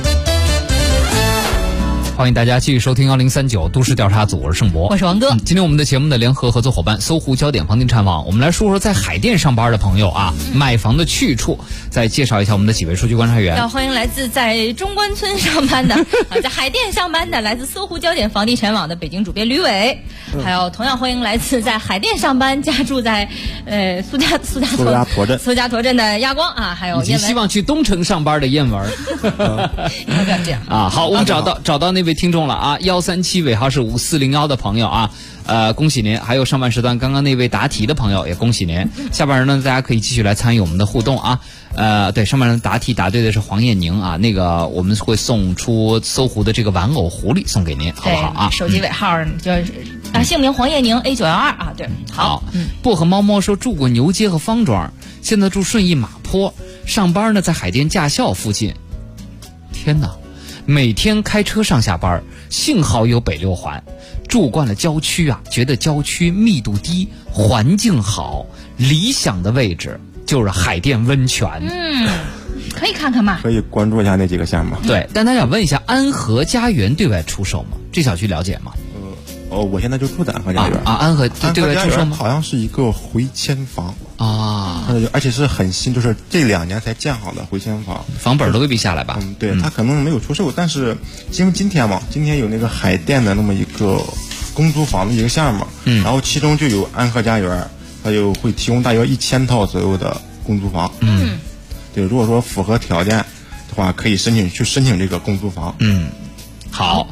欢迎大家继续收听1039都市调查组，我是盛博， 我是王哥。 今天我们的节目的联合合作伙伴搜狐焦点房地产网，我们来说说在海淀上班的朋友啊，买房的去处。再介绍一下我们的几位数据观察员。 要欢迎来自在中关村上班的在海淀上班的来自搜狐焦点房地产网的北京主编吕伟，还有同样欢迎来自在海淀上班家住在苏家沱镇的亚光啊，还有以及希望去东城上班的燕文。 要不要这样啊？好，我们找到那位听众了啊，137尾号是5401的朋友啊，恭喜您！还有上半时段刚刚那位答题的朋友也恭喜您。下半时呢，大家可以继续来参与我们的互动啊。对，上半时答题答对的是黄艳宁啊，那个我们会送出搜狐的这个玩偶狐狸送给您，好不好啊？ 手机尾号就是姓名黄艳宁 A912啊，对，好。 薄荷猫猫说住过牛街和方庄，现在住顺义马坡，上班呢在海淀驾校附近。天哪！每天开车上下班，幸好有北6环，住惯了郊区啊，觉得郊区密度低，环境好，理想的位置就是海淀温泉。 可以看看嘛， 可以关注一下那几个项目。 对，但他想问一下，安和家园对外出售吗？这小区了解吗？ 我现在就住在安和家园安和对外出售吗？ 好像是一个回迁房啊， 而且是很新，就是这2年才建好的回迁房， 房本都未必下来吧？ 对，他可能没有出售，但是因为今天有那个海淀的那么一个公租房的一个项目，然后其中就有安和家园，它就会提供大约1000套左右的公租房。对，如果说符合条件的话，可以申请这个公租房。 好，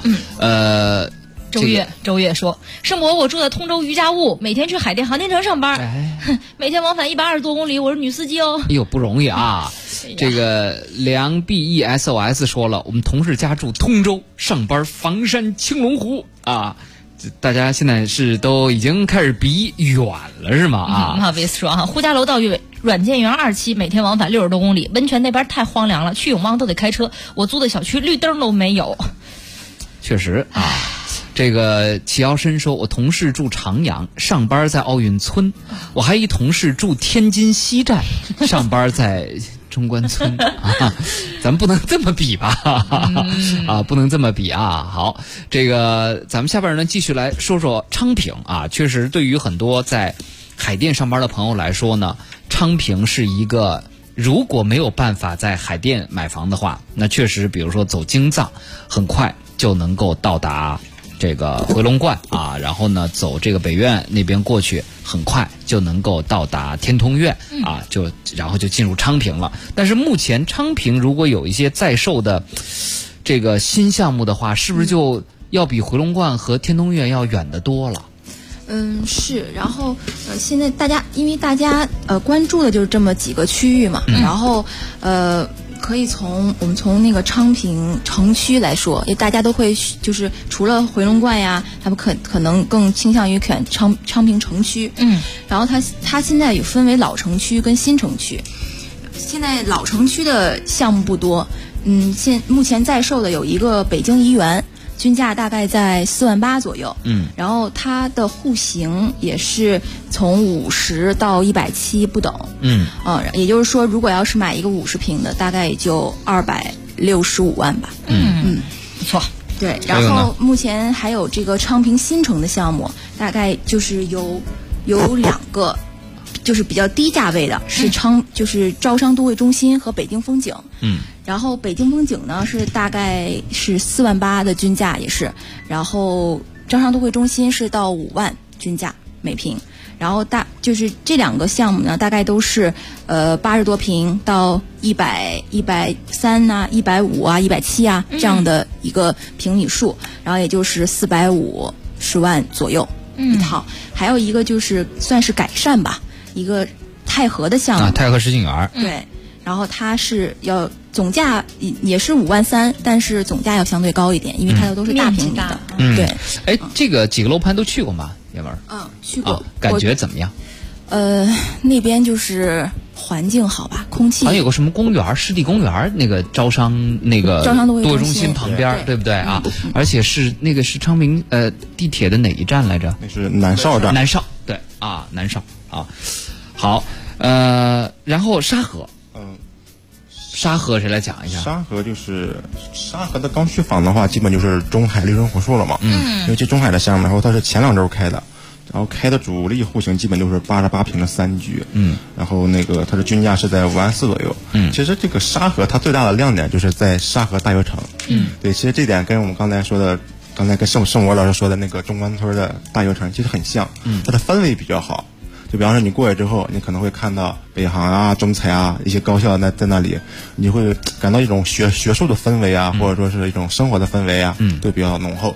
周月说，盛博，我住在通州余家坞，每天去海淀航天城上班，每天往返120多公里，我是女司机哦。 哎呦，不容易啊！这个梁 BESOS 说了，我们同事家住通州，上班房山青龙湖啊。大家现在是都已经开始比远了是吗？啊， 不好意思说啊，呼家楼到软件园2期，每天往返60多公里，温泉那边太荒凉了，去永旺都得开车，我租的小区绿灯都没有。 确实啊。这个齐尧申说，我同事住长阳，上班在奥运村，我还一同事住天津西站，上班在中关村啊，咱们不能这么比吧？啊，不能这么比啊！好，这个咱们下边呢继续来说说昌平啊，确实对于很多在海淀上班的朋友来说呢，昌平是一个如果没有办法在海淀买房的话，那确实比如说走京藏，很快就能够到达这个回龙观啊，然后呢走这个北苑那边过去，很快就能够到达天通苑啊，然后就进入昌平了。但是目前昌平如果有一些在售的这个新项目的话，是不是就要比回龙观和天通苑要远得多了。 是，然后现在因为大家关注的就是这么几个区域嘛，然后可以我们从那个昌平城区来说，也大家都会就是除了回龙观呀，他们可能更倾向于选昌平城区。然后它现在有分为老城区跟新城区。现在老城区的项目不多，目前在售的有一个北京怡园。均价大概在48000左右，然后它的户型也是从50到170不等，也就是说，如果要是买一个50平的，大概也就265万吧， 不错， 对。然后目前还有这个昌平新城的项目，大概就是有2个。就是比较低价位的，是就是招商都会中心和北京风景。然后北京风景呢是大概是48000的均价也是，然后招商都会中心是到5万均价每平，然后就是这2个项目呢大概都是80多平到130啊、150啊、170啊这样的一个平米数，然后也就是450万左右一套。还有一个就是算是改善吧。一个太和的项目， 太和实景园， 对，然后它是要总价也是5万3，但是总价要相对高一点，因为它的都是大平米的。对， 哎，这个几个楼盘都去过吗？叶文？ 去过， 感觉怎么样？ 那边就是环境好吧，空气。 好像有个什么公园，湿地公园，那个招商都会中心旁边，对不对啊？而且是昌平地铁的哪一站来着？ 那是南邵站。 南邵，对啊，南邵啊。好，然后沙河，沙河谁来讲一下？ 沙河的刚需房的话，基本就是中海绿春湖树了嘛。因为这中海的项目，然后它是前2周开的，然后开的主力户型基本都是88平的3居。然后它的均价是在5万4左右。其实这个沙河它最大的亮点就是在沙河大悦城。对，其实这点跟我们刚才跟盛国老师说的那个中关村的大悦城其实很像。它的氛围比较好。就比方说你过去之后，你可能会看到北航啊、中材啊一些高校在那里，你会感到一种学术的氛围啊，或者说是一种生活的氛围啊，都比较浓厚。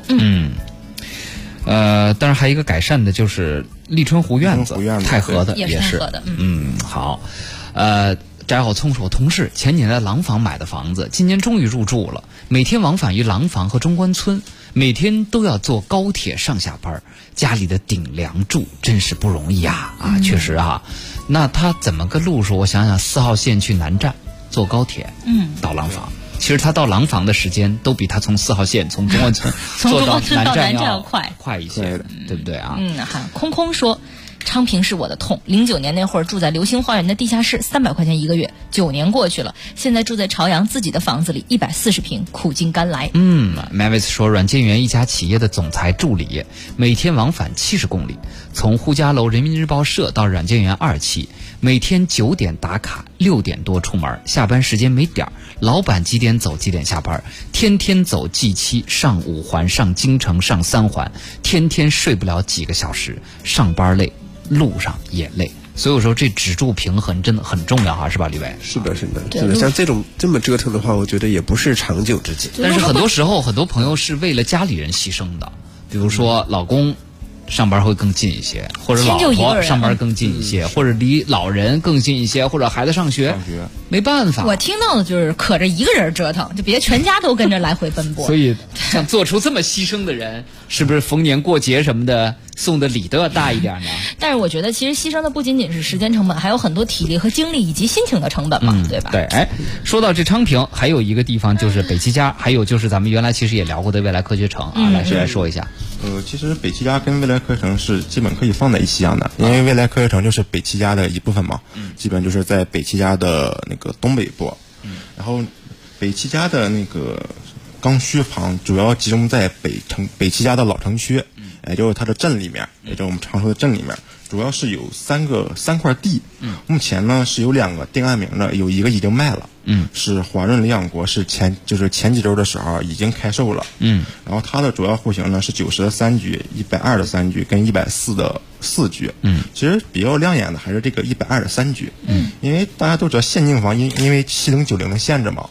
当然还有一个改善的就是立春湖院子，太和的也是。好，翟好聪说，同事前年在廊坊买的房子，今年终于入住了，每天往返于廊坊和中关村，每天都要坐高铁上下班，家里的顶梁柱真是不容易啊！确实啊。那他怎么个路数？我想想，4号线去南站，坐高铁，到廊坊。其实他到廊坊的时间都比他从4号线从中关村坐到南站要快一些，对不对啊？ 空空说。昌平是我的痛。09年那会儿住在流星花园的地下室，300块钱一个月。9年过去了，现在住在朝阳自己的房子里，140平，苦尽甘来。 Mavis 说，软件园一家企业的总裁助理，每天往返70公里，从呼家楼人民日报社到软件园2期，每天9点打卡，6点多出门，下班时间没点儿，老板几点走几点下班，天天走 G7，上5环，上京城，上3环，天天睡不了几个小时，上班累。路上也累，所以我说这止住平衡真的很重要啊，是吧，李伟？ 是的，像这么折腾的话，我觉得也不是长久之计。 但是很多时候，很多朋友是为了家里人牺牲的，比如说老公上班会更近一些，或者老婆上班更近一些，或者离老人更近一些，或者孩子上学，没办法。 我听到的就是可着一个人折腾，就别全家都跟着来回奔波。 所以像做出这么牺牲的人，是不是逢年过节什么的送的礼都要大一点呢？ 但是我觉得其实牺牲的不仅仅是时间成本，还有很多体力和精力以及心情的成本嘛，对吧？ 对，说到这昌平，还有一个地方就是北七家，还有就是咱们原来其实也聊过的未来科学城啊，谁来说一下？ 其实北七家跟未来科学城是基本可以放在一起讲的，因为未来科学城就是北七家的一部分嘛，基本就是在北七家的那个东北部，然后北七家的那个刚需房主要集中在北七家的老城区，也就是它的镇里面，也就是我们常说的镇里面，主要是有三块地，目前呢是有2个定案名的，有一个已经卖了，是华润领养国，是前几周的时候已经开售了，然后它的主要户型呢是90的3居、120的3居跟140的4居，其实比较亮眼的还是这个120的3居，因为大家都知道限定房因为7090的限制嘛，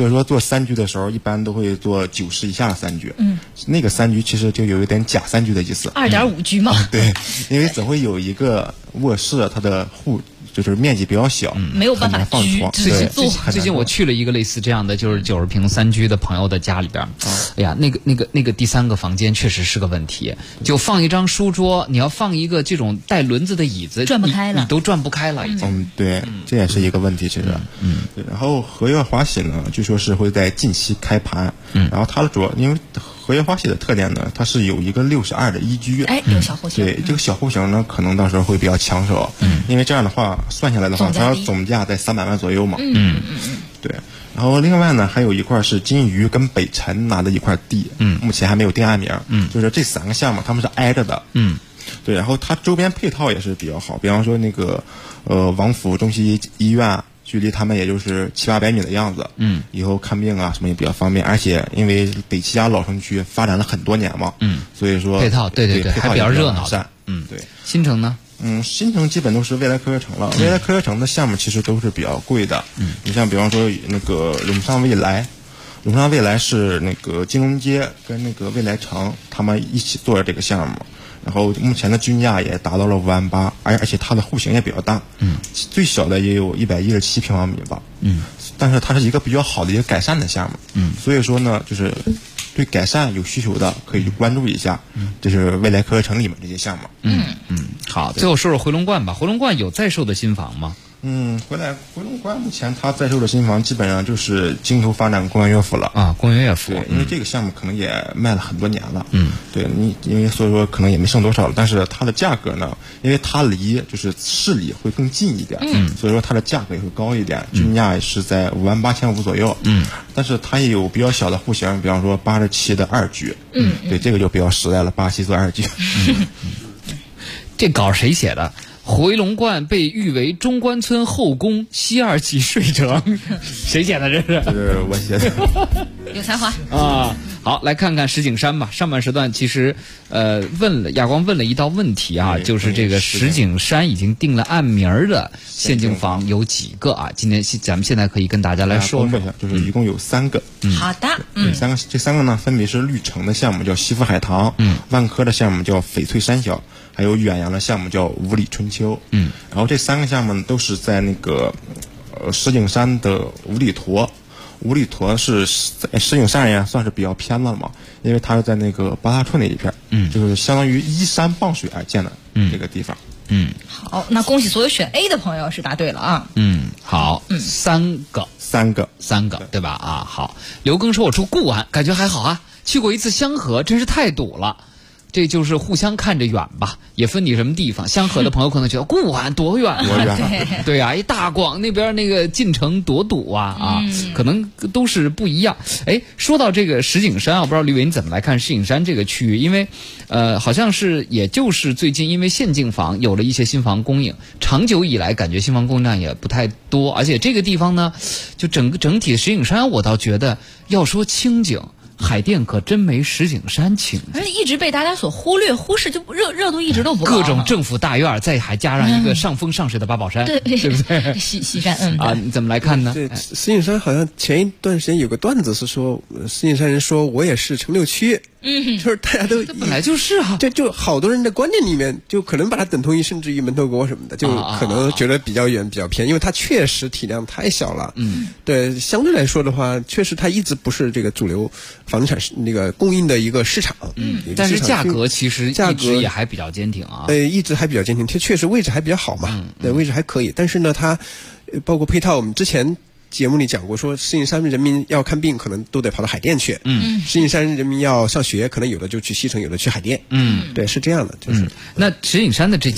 所以说做3居的时候，一般都会做9室以下的3居。那个3居其实就有一点假3居的意思。 2.5居嘛。 对，因为总会有一个卧室，它的就是面积比较小， 没有办法放床。 最近我去了一个类似这样的，就是90平3居的朋友的家里边。哎呀，那个第3个房间确实是个问题，就放一张书桌，你要放一个这种带轮子的椅子， 转不开了， 你都转不开了已经。 对，这也是一个问题，其实。对，然后和悦华喜呢，据说是会在近期开盘。然后它的因为和悦华喜的特点呢，它是有一个62的1居。 有小户型。 对，这个小户型呢，可能到时候会比较抢手。因为这样的话算下来的话，它总价在300万左右嘛。对。然后另外呢，还有一块是金鱼跟北辰拿的一块地。目前还没有定案名。就是这3个项目，他们是挨着的。对，然后它周边配套也是比较好，比方说那个王府中西医院。距离他们也就是700-800米的样子。以后看病啊什么也比较方便，而且因为北齐家老城区发展了很多年嘛。所以说配套对还比较热闹。 对。 新城呢？ 新城基本都是未来科学城了。未来科学城的项目其实都是比较贵的。你像比方说那个永昌未来是那个金融街跟那个未来城他们一起做的这个项目。然后目前的均价也达到了5万8，而且它的户型也比较大。最小的也有117平方米吧。但是它是一个比较好的一个改善的项目。所以说呢，就是对改善有需求的可以去关注一下。就是未来科学城里面这些项目。 好，最后说说回龙观吧。回龙观有在售的新房吗？ 回龙观目前它在售的新房基本上就是京投发展公园乐府了啊，公园乐府。 对，因为这个项目可能也卖了很多年了。对，因为所以说可能也没剩多少了，但是它的价格呢，因为它离就是市里会更近一点。所以说它的价格也会高一点，均价也是在58500左右。但是它也有比较小的户型，比方说87的2居。对，这个就比较实在了，87做2居。 这稿谁写的？回龙观被誉为中关村后宫西2级睡城，谁写的这是？ 这是我写的。 有才华啊！好，来看看石景山吧。上半时段其实亚光问了一道问题啊，就是这个石景山已经定了案名的县境房有几个啊？今天咱们现在可以跟大家来说一下，就是一共有3个。 好的。 这3个呢，分别是绿城的项目叫西府海棠，万科的项目叫翡翠山小，还有远洋的项目叫五里春秋。然后这3个项目都是在那个石景山的五里坨。五里坨是在石景山也算是比较偏了嘛，因为它是在那个八大处那一片。就是相当于依山傍水而建的这个地方。 好，那恭喜所有选 A 的朋友是答对了啊。 好，3个对吧？啊，好。刘庚说我住固安，感觉还好啊，去过一次香河，真是太堵了。这就是互相看着远吧，也分你什么地方。香河的朋友可能觉得固安多远啊？对啊，一大广那边那个进城多堵啊！可能都是不一样。说到这个石景山啊，我不知道吕伟你怎么来看石景山这个区域？因为好像是也就是最近因为县境房有了一些新房供应，长久以来感觉新房供应量也不太多，而且这个地方呢，就整体石景山我倒觉得要说清静。海淀可真没石景山清， 而且一直被大家所忽视，就热度一直都不高。 各种政府大院，再还加上一个上风上水的八宝山，对不对？ 西山， 你怎么来看呢？ 对，石景山好像前一段时间有个段子是说，石景山人说我也是城6区。就是大家都本来就是啊， 这就好多人的观念里面就可能把它等同于甚至于门头沟什么的，就可能觉得比较远比较偏，因为它确实体量太小了。对，相对来说的话，确实它一直不是这个主流房地产那个供应的一个市场。 但是价格其实一直也还比较坚挺啊。 一直还比较坚挺，它确实位置还比较好嘛。对，位置还可以，但是呢，它包括配套，我们之前节目里讲过，说石景山人民要看病，可能都得跑到海淀去。石景山人民要上学，可能有的就去西城，有的去海淀。对，是这样的，就是。 那石景山的这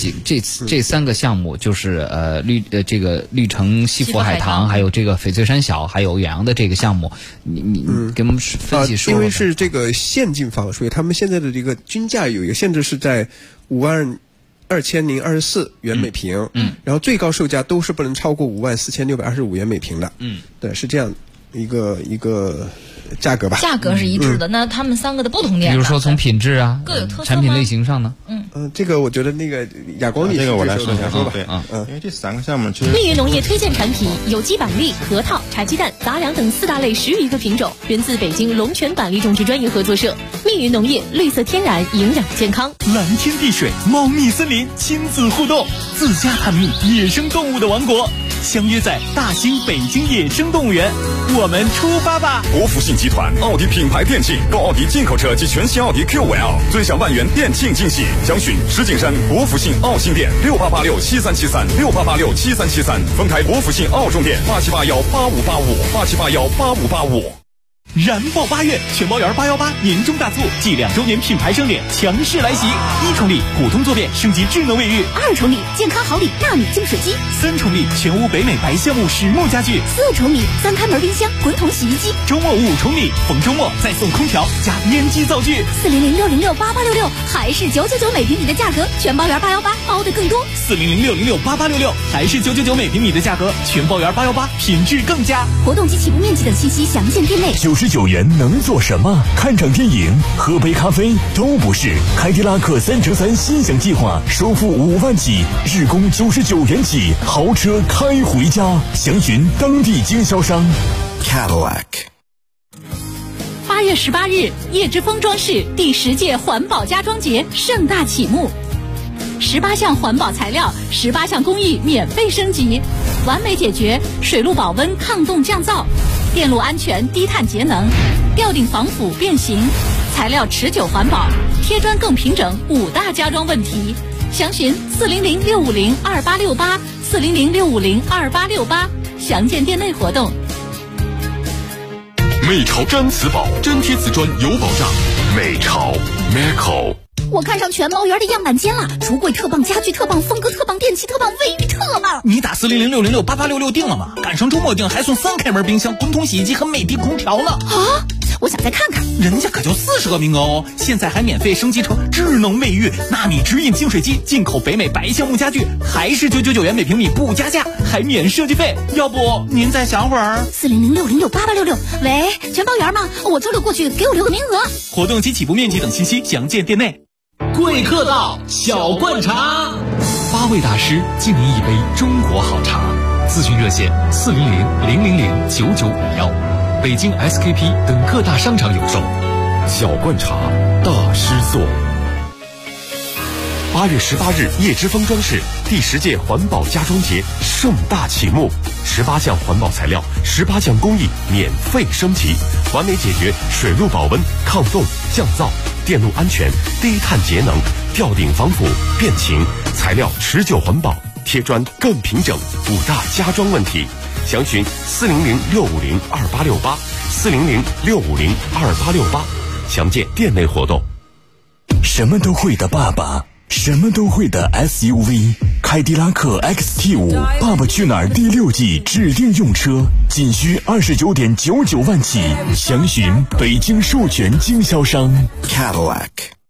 3个项目，就是这个绿城西府海棠，还有这个翡翠山小，还有远洋的这个项目，你给我们分析说。 因为是这个县境房，所以他们现在的这个均价有一个限制，是在52024元每平，然后最高售价都是不能超过54625元每平的。对，是这样一个价格吧。 价格是一致的，那他们3个的不同点， 比如说从品质啊， 各有特色产品类型上呢？ 这个我觉得那个亚光你这个我来说一下吧。 对，因为这3个项目其实蜜云农业推荐产品有机板栗、核桃、茶鸡蛋、杂粮等4大类10余个品种，源自北京龙泉板栗种植专业合作社。蜜云农业，绿色天然，营养健康。 蓝天碧水，猫蜜森林，亲子互动，自家探秘野生动物的王国，相约在大兴北京野生动物园，我们出发吧！ 国福信集团奥迪品牌店庆，购奥迪进口车及全新奥迪 Q5L，尊享万元店庆惊喜。详询石景山国福信奥新店6886737368867373，丰台国福信奥中店8781858585。 燃爆8月，全包圆818年终大促暨2周年品牌盛典强势来袭！1重礼普通坐便升级智能卫浴 ，2重礼健康好礼纳米净水机 ，3重礼全屋北美白橡木实木家具 ，4重礼3开门冰箱滚筒洗衣机， 周末5重礼，逢周末再送空调加烟机灶具。 400-606-8866还是999每平米的价格，全包圆818包的更多。 400-606-8866还是999每平米的价格，全包圆818品质更佳。 活动及起步面积等信息详见店内。 99元能做什么？看场电影、喝杯咖啡都不是。凯迪拉克3乘3心想计划，首付5万起，日供99元起，豪车开回家。详询当地经销商。 Cadillac。 8月18日，叶之峰装饰第10届环保家装节盛大启幕。18项环保材料，18项工艺免费升级，完美解决水路保温、抗冻降噪、电路安全、低碳节能、吊顶防腐变形、材料持久环保、贴砖更平整5大家装问题。详询400-650-2868，400-650-2868，详见店内活动。 美潮粘瓷宝，粘贴瓷砖有保障。美潮 Meco。 我看上全包园的样板间了，橱柜特棒，家具特棒，风格特棒，电器特棒，卫浴特棒。 你打400-606-8866订了吗？赶上周末订还送3开门冰箱、滚筒洗衣机和美的空调呢。 啊！我想再看看。 人家可就40个名额哦，现在还免费升级成智能卫浴、纳米直饮净水机，进口北美白橡木家具，还是999元每平米不加价，还免设计费。要不您再想会儿 ？400-606-8866。喂，全包园吗？我周六过去，给我留个名额。 活动及起步面积等信息详见店内。 贵客到，小罐茶，8位大师敬您一杯中国好茶。咨询热线400-000-9951，北京 SKP 等各大商场有售。 小罐茶，大师做。8月18日，叶之峰装饰第10届环保家装节盛大启幕，18项环保材料，18项工艺免费升级，完美解决水路保温、抗冻、降噪、电路安全、低碳节能、吊顶防腐、变形，材料持久环保，贴砖更平整5大家装问题。详询400-650-2868，400-650-2868，详见店内活动。 什么都会的爸爸，什么都会的 SUV， 凯迪拉克 XT5 爸爸去哪儿第6季指定用车，仅需29.99万起，详询北京授权经销商 Cadillac。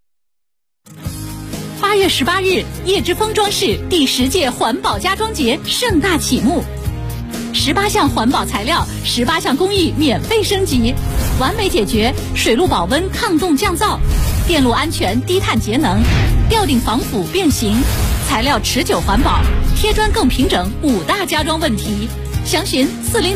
8月18日，叶之峰装饰第10届环保家装节盛大启幕。18项环保材料，18项工艺免费升级，完美解决水路保温、抗冻降噪、电路安全、低碳节能、吊顶防腐变形，材料持久环保，贴砖更平整5大家装问题。详询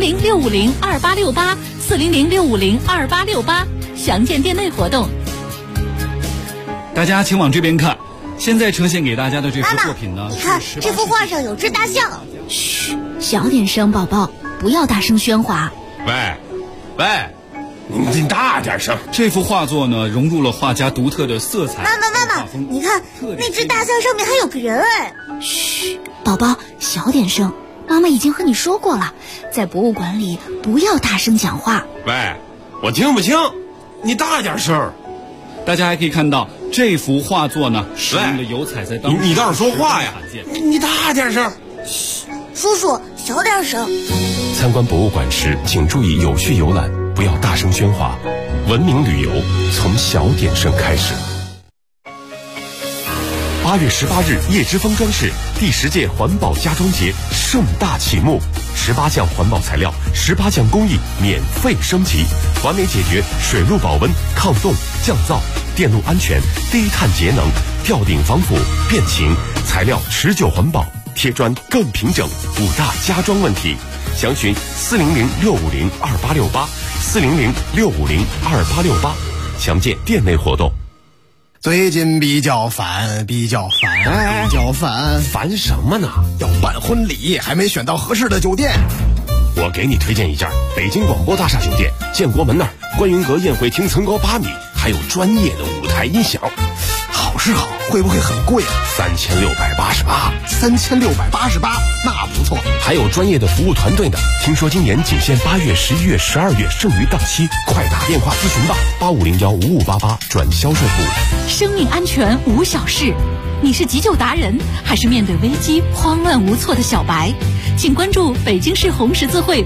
400-650-2868，400-650-2868，详见店内活动。 大家请往这边看，现在呈现给大家的这幅作品呢， 你看这幅画上有只大象。 嘘，小点声，宝宝，不要大声喧哗。 喂，你大点声。 这幅画作呢，融入了画家独特的色彩。 妈妈，你看那只大象上面还有个人哎。 嘘，宝宝，小点声。妈妈已经和你说过了，在博物馆里不要大声讲话。 喂，我听不清，你大点声。 大家还可以看到这幅画作呢，使用的油彩在当中。 你倒是说话呀！你大点声。 嘘，叔叔，小点声。 参观博物馆时，请注意有序游览，不要大声喧哗。文明旅游从小点声开始。8月18日，叶之峰装饰第10届环保家装节盛大启幕 ，18项环保材料，18项工艺免费升级，完美解决水路保温、抗冻、降噪、电路安全、低碳节能、吊顶防腐、变形，材料持久环保，贴砖更平整，5大家装问题。详询400-650-2868，400-650-2868，详见店内活动。 最近比较烦， 烦什么呢？ 要办婚礼，还没选到合适的酒店。 我给你推荐一家北京广播大厦酒店，建国门那儿，观云阁宴会厅层高8米，还有专业的舞台音响。 好是好，会不会很贵啊？3688，那不错。 还有专业的服务团队呢。听说今年仅限8月、11月、12月，剩余档期，快打电话咨询吧，85015588转销售部。 生命安全无小事，你是急救达人，还是面对危机慌乱无措的小白？请关注北京市红十字会